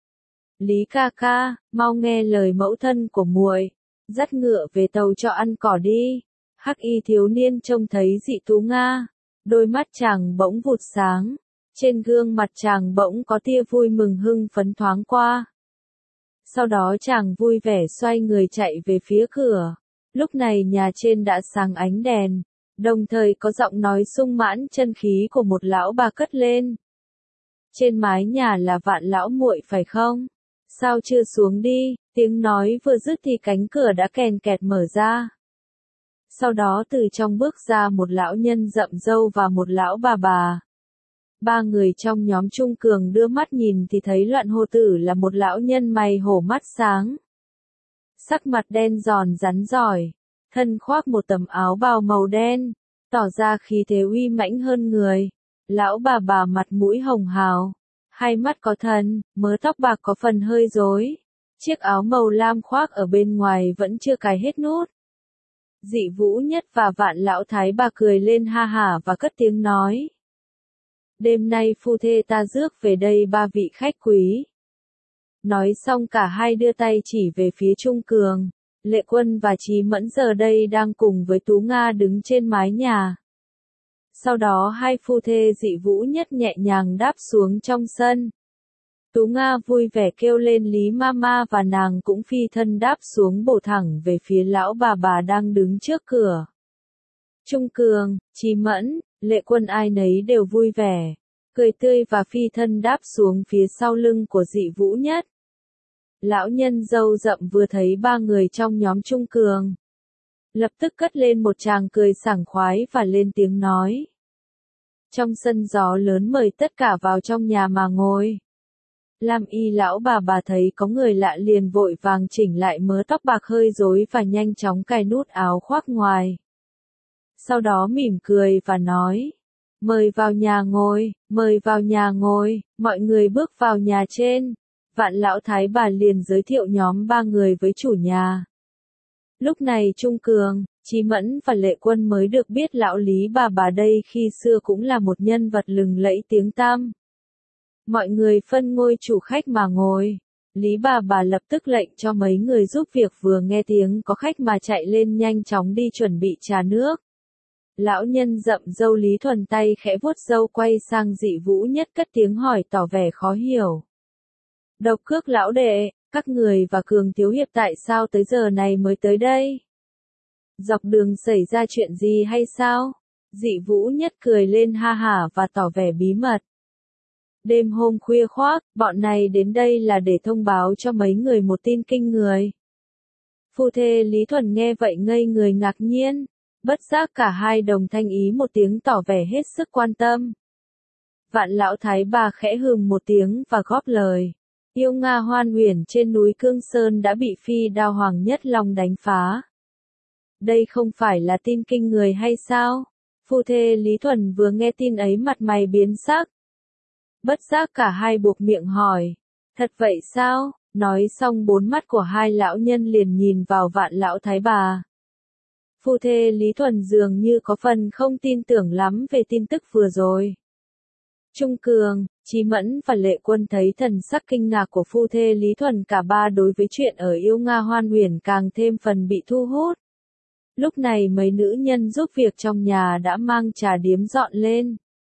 Lý ca ca, mau nghe lời mẫu thân của muội, dắt ngựa về tàu cho ăn cỏ đi. Hắc y thiếu niên trông thấy Dị Tú Nga, đôi mắt chàng bỗng vụt sáng, trên gương mặt chàng bỗng có tia vui mừng hưng phấn thoáng qua. Sau đó chàng vui vẻ xoay người chạy về phía cửa. Lúc này nhà trên đã sáng ánh đèn, đồng thời có giọng nói sung mãn chân khí của một lão bà cất lên. Trên mái nhà là Vạn lão muội phải không? Sao chưa xuống đi? Tiếng nói vừa dứt thì cánh cửa đã kèn kẹt mở ra. Sau đó từ trong bước ra một lão nhân rậm râu và một lão bà. Ba người trong nhóm Trung Cường đưa mắt nhìn thì thấy Loạn Hô Tử là một lão nhân mày hổ mắt sáng. Sắc mặt đen giòn rắn giỏi, thân khoác một tấm áo bào màu đen, tỏ ra khí thế uy mãnh hơn người. Lão bà mặt mũi hồng hào, hai mắt có thần, mớ tóc bạc có phần hơi rối. Chiếc áo màu lam khoác ở bên ngoài vẫn chưa cài hết nút. Dị Vũ Nhất và Vạn lão thái bà cười lên ha hả và cất tiếng nói. Đêm nay phu thê ta rước về đây 3 vị khách quý. Nói xong cả hai đưa tay chỉ về phía Trung Cường, Lệ Quân và Chí Mẫn giờ đây đang cùng với Tú Nga đứng trên mái nhà. Sau đó hai phu thê Dị Vũ Nhất nhẹ nhàng đáp xuống trong sân. Tú Nga vui vẻ kêu lên Lý Mama và nàng cũng phi thân đáp xuống, bổ thẳng về phía lão bà đang đứng trước cửa. Trung Cường, Chí Mẫn, Lệ Quân ai nấy đều vui vẻ, cười tươi và phi thân đáp xuống phía sau lưng của Dị Vũ Nhất. Lão nhân râu rậm vừa thấy ba người trong nhóm Trung Cường, lập tức cất lên một tràng cười sảng khoái và lên tiếng nói. Trong sân gió lớn mời tất cả vào trong nhà mà ngồi. Lam y lão bà thấy có người lạ liền vội vàng chỉnh lại mớ tóc bạc hơi rối và nhanh chóng cài nút áo khoác ngoài. Sau đó mỉm cười và nói, mời vào nhà ngồi, mời vào nhà ngồi, mọi người bước vào nhà trên. Vạn lão thái bà liền giới thiệu nhóm ba người với chủ nhà. Lúc này Trung Cường, Chí Mẫn và Lệ Quân mới được biết lão Lý bà đây khi xưa cũng là một nhân vật lừng lẫy tiếng tăm. Mọi người phân ngôi chủ khách mà ngồi. Lý bà lập tức lệnh cho mấy người giúp việc vừa nghe tiếng có khách mà chạy lên nhanh chóng đi chuẩn bị trà nước. Lão nhân rậm râu Lý Thuần tay khẽ vuốt râu quay sang Dị Vũ Nhất cất tiếng hỏi tỏ vẻ khó hiểu. Độc Cước lão đệ, các người và Cường thiếu hiệp tại sao tới giờ này mới tới đây? Dọc đường xảy ra chuyện gì hay sao? Dị Vũ Nhất cười lên ha hả và tỏ vẻ bí mật. Đêm hôm khuya khoác, bọn này đến đây là để thông báo cho mấy người một tin kinh người. Phu thê Lý Thuần nghe vậy ngây người ngạc nhiên, bất giác cả hai đồng thanh ý một tiếng tỏ vẻ hết sức quan tâm. Vạn lão thái bà khẽ hừm một tiếng và góp lời. Yêu Nga Hoan Huyền trên núi Cương Sơn đã bị Phi Đao Hoàng Nhất Long đánh phá. Đây không phải là tin kinh người hay sao? Phu thê Lý Thuần vừa nghe tin ấy mặt mày biến sắc. Bất giác cả hai buộc miệng hỏi. Thật vậy sao? Nói xong bốn mắt của hai lão nhân liền nhìn vào vạn lão thái bà. Phu thê Lý Thuần dường như có phần không tin tưởng lắm về tin tức vừa rồi. Trung Cường, Chí Mẫn và Lệ Quân thấy thần sắc kinh ngạc của phu thê Lý Thuần cả ba đối với chuyện ở Yêu Nga Hoan Huyền càng thêm phần bị thu hút. Lúc này mấy nữ nhân giúp việc trong nhà đã mang trà điếm dọn lên.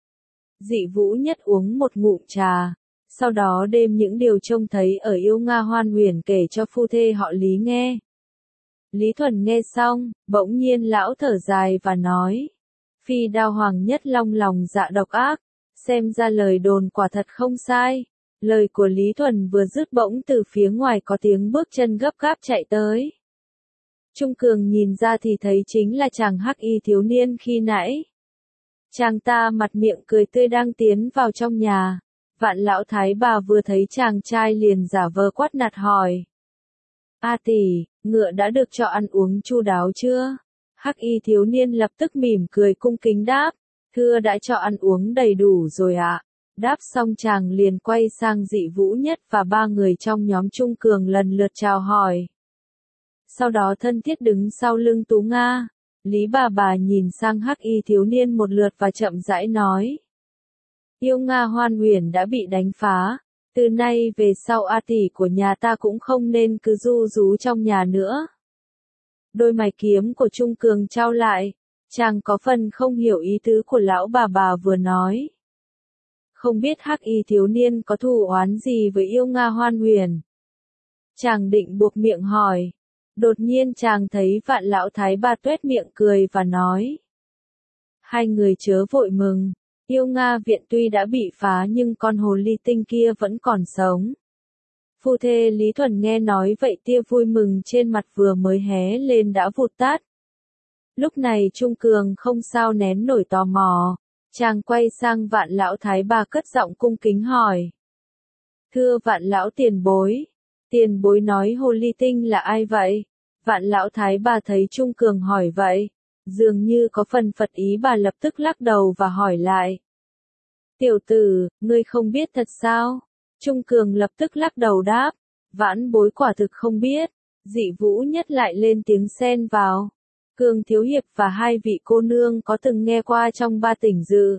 Dị Vũ Nhất uống một ngụm trà, sau đó đem những điều trông thấy ở Yêu Nga Hoan Huyền kể cho phu thê họ Lý nghe. Lý Thuần nghe xong, bỗng nhiên lão thở dài và nói, Phi Đao Hoàng Nhất Long lòng dạ độc ác, xem ra lời đồn quả thật không sai. Lời của Lý Thuần vừa dứt bỗng từ phía ngoài có tiếng bước chân gấp gáp chạy tới. Trung Cường nhìn ra thì thấy chính là chàng hắc y thiếu niên khi nãy. Chàng ta mặt miệng cười tươi đang tiến vào trong nhà. Vạn lão thái bà vừa thấy chàng trai liền giả vờ quát nạt hỏi. A tỷ, ngựa đã được cho ăn uống chu đáo chưa? Hắc y thiếu niên lập tức mỉm cười cung kính đáp. Thưa đã cho ăn uống đầy đủ rồi ạ. Đáp xong chàng liền quay sang Dị Vũ Nhất và ba người trong nhóm Trung Cường lần lượt chào hỏi. Sau đó thân thiết đứng sau lưng Tú Nga. Lý bà nhìn sang hắc y thiếu niên một lượt và chậm rãi nói. Yêu Nga Hoan Huyền đã bị đánh phá. Từ nay về sau A tỷ của nhà ta cũng không nên cứ ru rú trong nhà nữa. Đôi mày kiếm của Trung Cường trao lại. Chàng có phần không hiểu ý tứ của lão bà vừa nói. Không biết hắc y thiếu niên có thù oán gì với Yêu Nga Hoan Huyền. Chàng định buộc miệng hỏi. Đột nhiên chàng thấy vạn lão thái bà tuét miệng cười và nói. Hai người chớ vội mừng. Yêu Nga viện tuy đã bị phá nhưng con hồ ly tinh kia vẫn còn sống. Phu thê Lý Thuần nghe nói vậy tia vui mừng trên mặt vừa mới hé lên đã vụt tắt. Lúc này Trung Cường không sao nén nổi tò mò. Chàng quay sang vạn lão thái bà cất giọng cung kính hỏi. Thưa vạn lão tiền bối nói hồ ly tinh là ai vậy? Vạn lão thái bà thấy Trung Cường hỏi vậy. Dường như có phần phật ý bà lập tức lắc đầu và hỏi lại. Tiểu tử, ngươi không biết thật sao? Trung Cường lập tức lắc đầu đáp. Vãn bối quả thực không biết. Dị Vũ Nhất lại lên tiếng xen vào. Cường thiếu hiệp và hai vị cô nương có từng nghe qua trong ba tỉnh Dự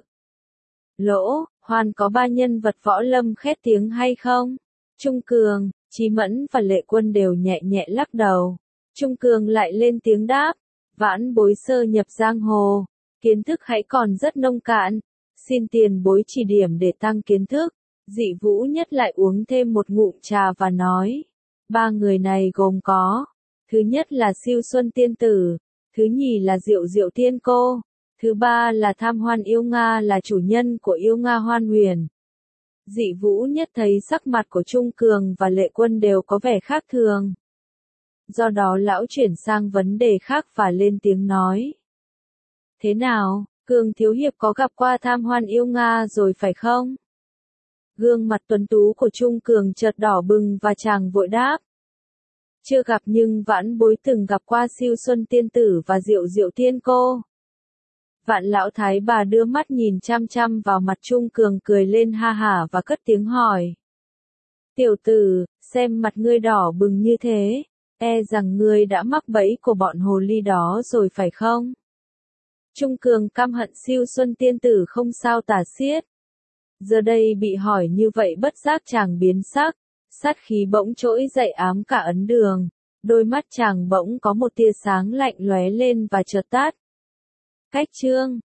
Lỗ, Hoan có ba nhân vật võ lâm khét tiếng hay không? Trung Cường, Chí Mẫn và Lệ Quân đều nhẹ nhẹ lắc đầu. Trung Cường lại lên tiếng đáp. Vãn bối sơ nhập giang hồ. Kiến thức hãy còn rất nông cạn. Xin tiền bối chỉ điểm để tăng kiến thức. Dị Vũ Nhất lại uống thêm một ngụm trà và nói. Ba người này gồm có. Thứ nhất là Siêu Xuân Tiên Tử. Thứ nhì là Diệu Diệu Tiên Cô. Thứ ba là Tham Hoan Yêu Nga là chủ nhân của Yêu Nga Hoan Huyền. Dị Vũ nhất thấy sắc mặt của Trung Cường và Lệ Quân đều có vẻ khác thường. Do đó lão chuyển sang vấn đề khác và lên tiếng nói. Thế nào, Cường thiếu hiệp có gặp qua Tham Hoan yêu Nga rồi phải không? Gương mặt tuấn tú của Trung Cường chợt đỏ bừng và chàng vội đáp. Chưa gặp nhưng vãn bối từng gặp qua Siêu Xuân tiên tử và Diệu Diệu tiên cô. Vạn lão thái bà đưa mắt nhìn chăm chăm vào mặt Trung Cường cười lên ha hả và cất tiếng hỏi. Tiểu tử, xem mặt ngươi đỏ bừng như thế, e rằng ngươi đã mắc bẫy của bọn hồ ly đó rồi phải không? Trung Cường căm hận Siêu Xuân tiên tử không sao tả xiết. Giờ đây bị hỏi như vậy bất giác chàng biến sắc, sát khí bỗng trỗi dậy ám cả ấn đường, đôi mắt chàng bỗng có một tia sáng lạnh lóe lên và chợt tắt. Cách chương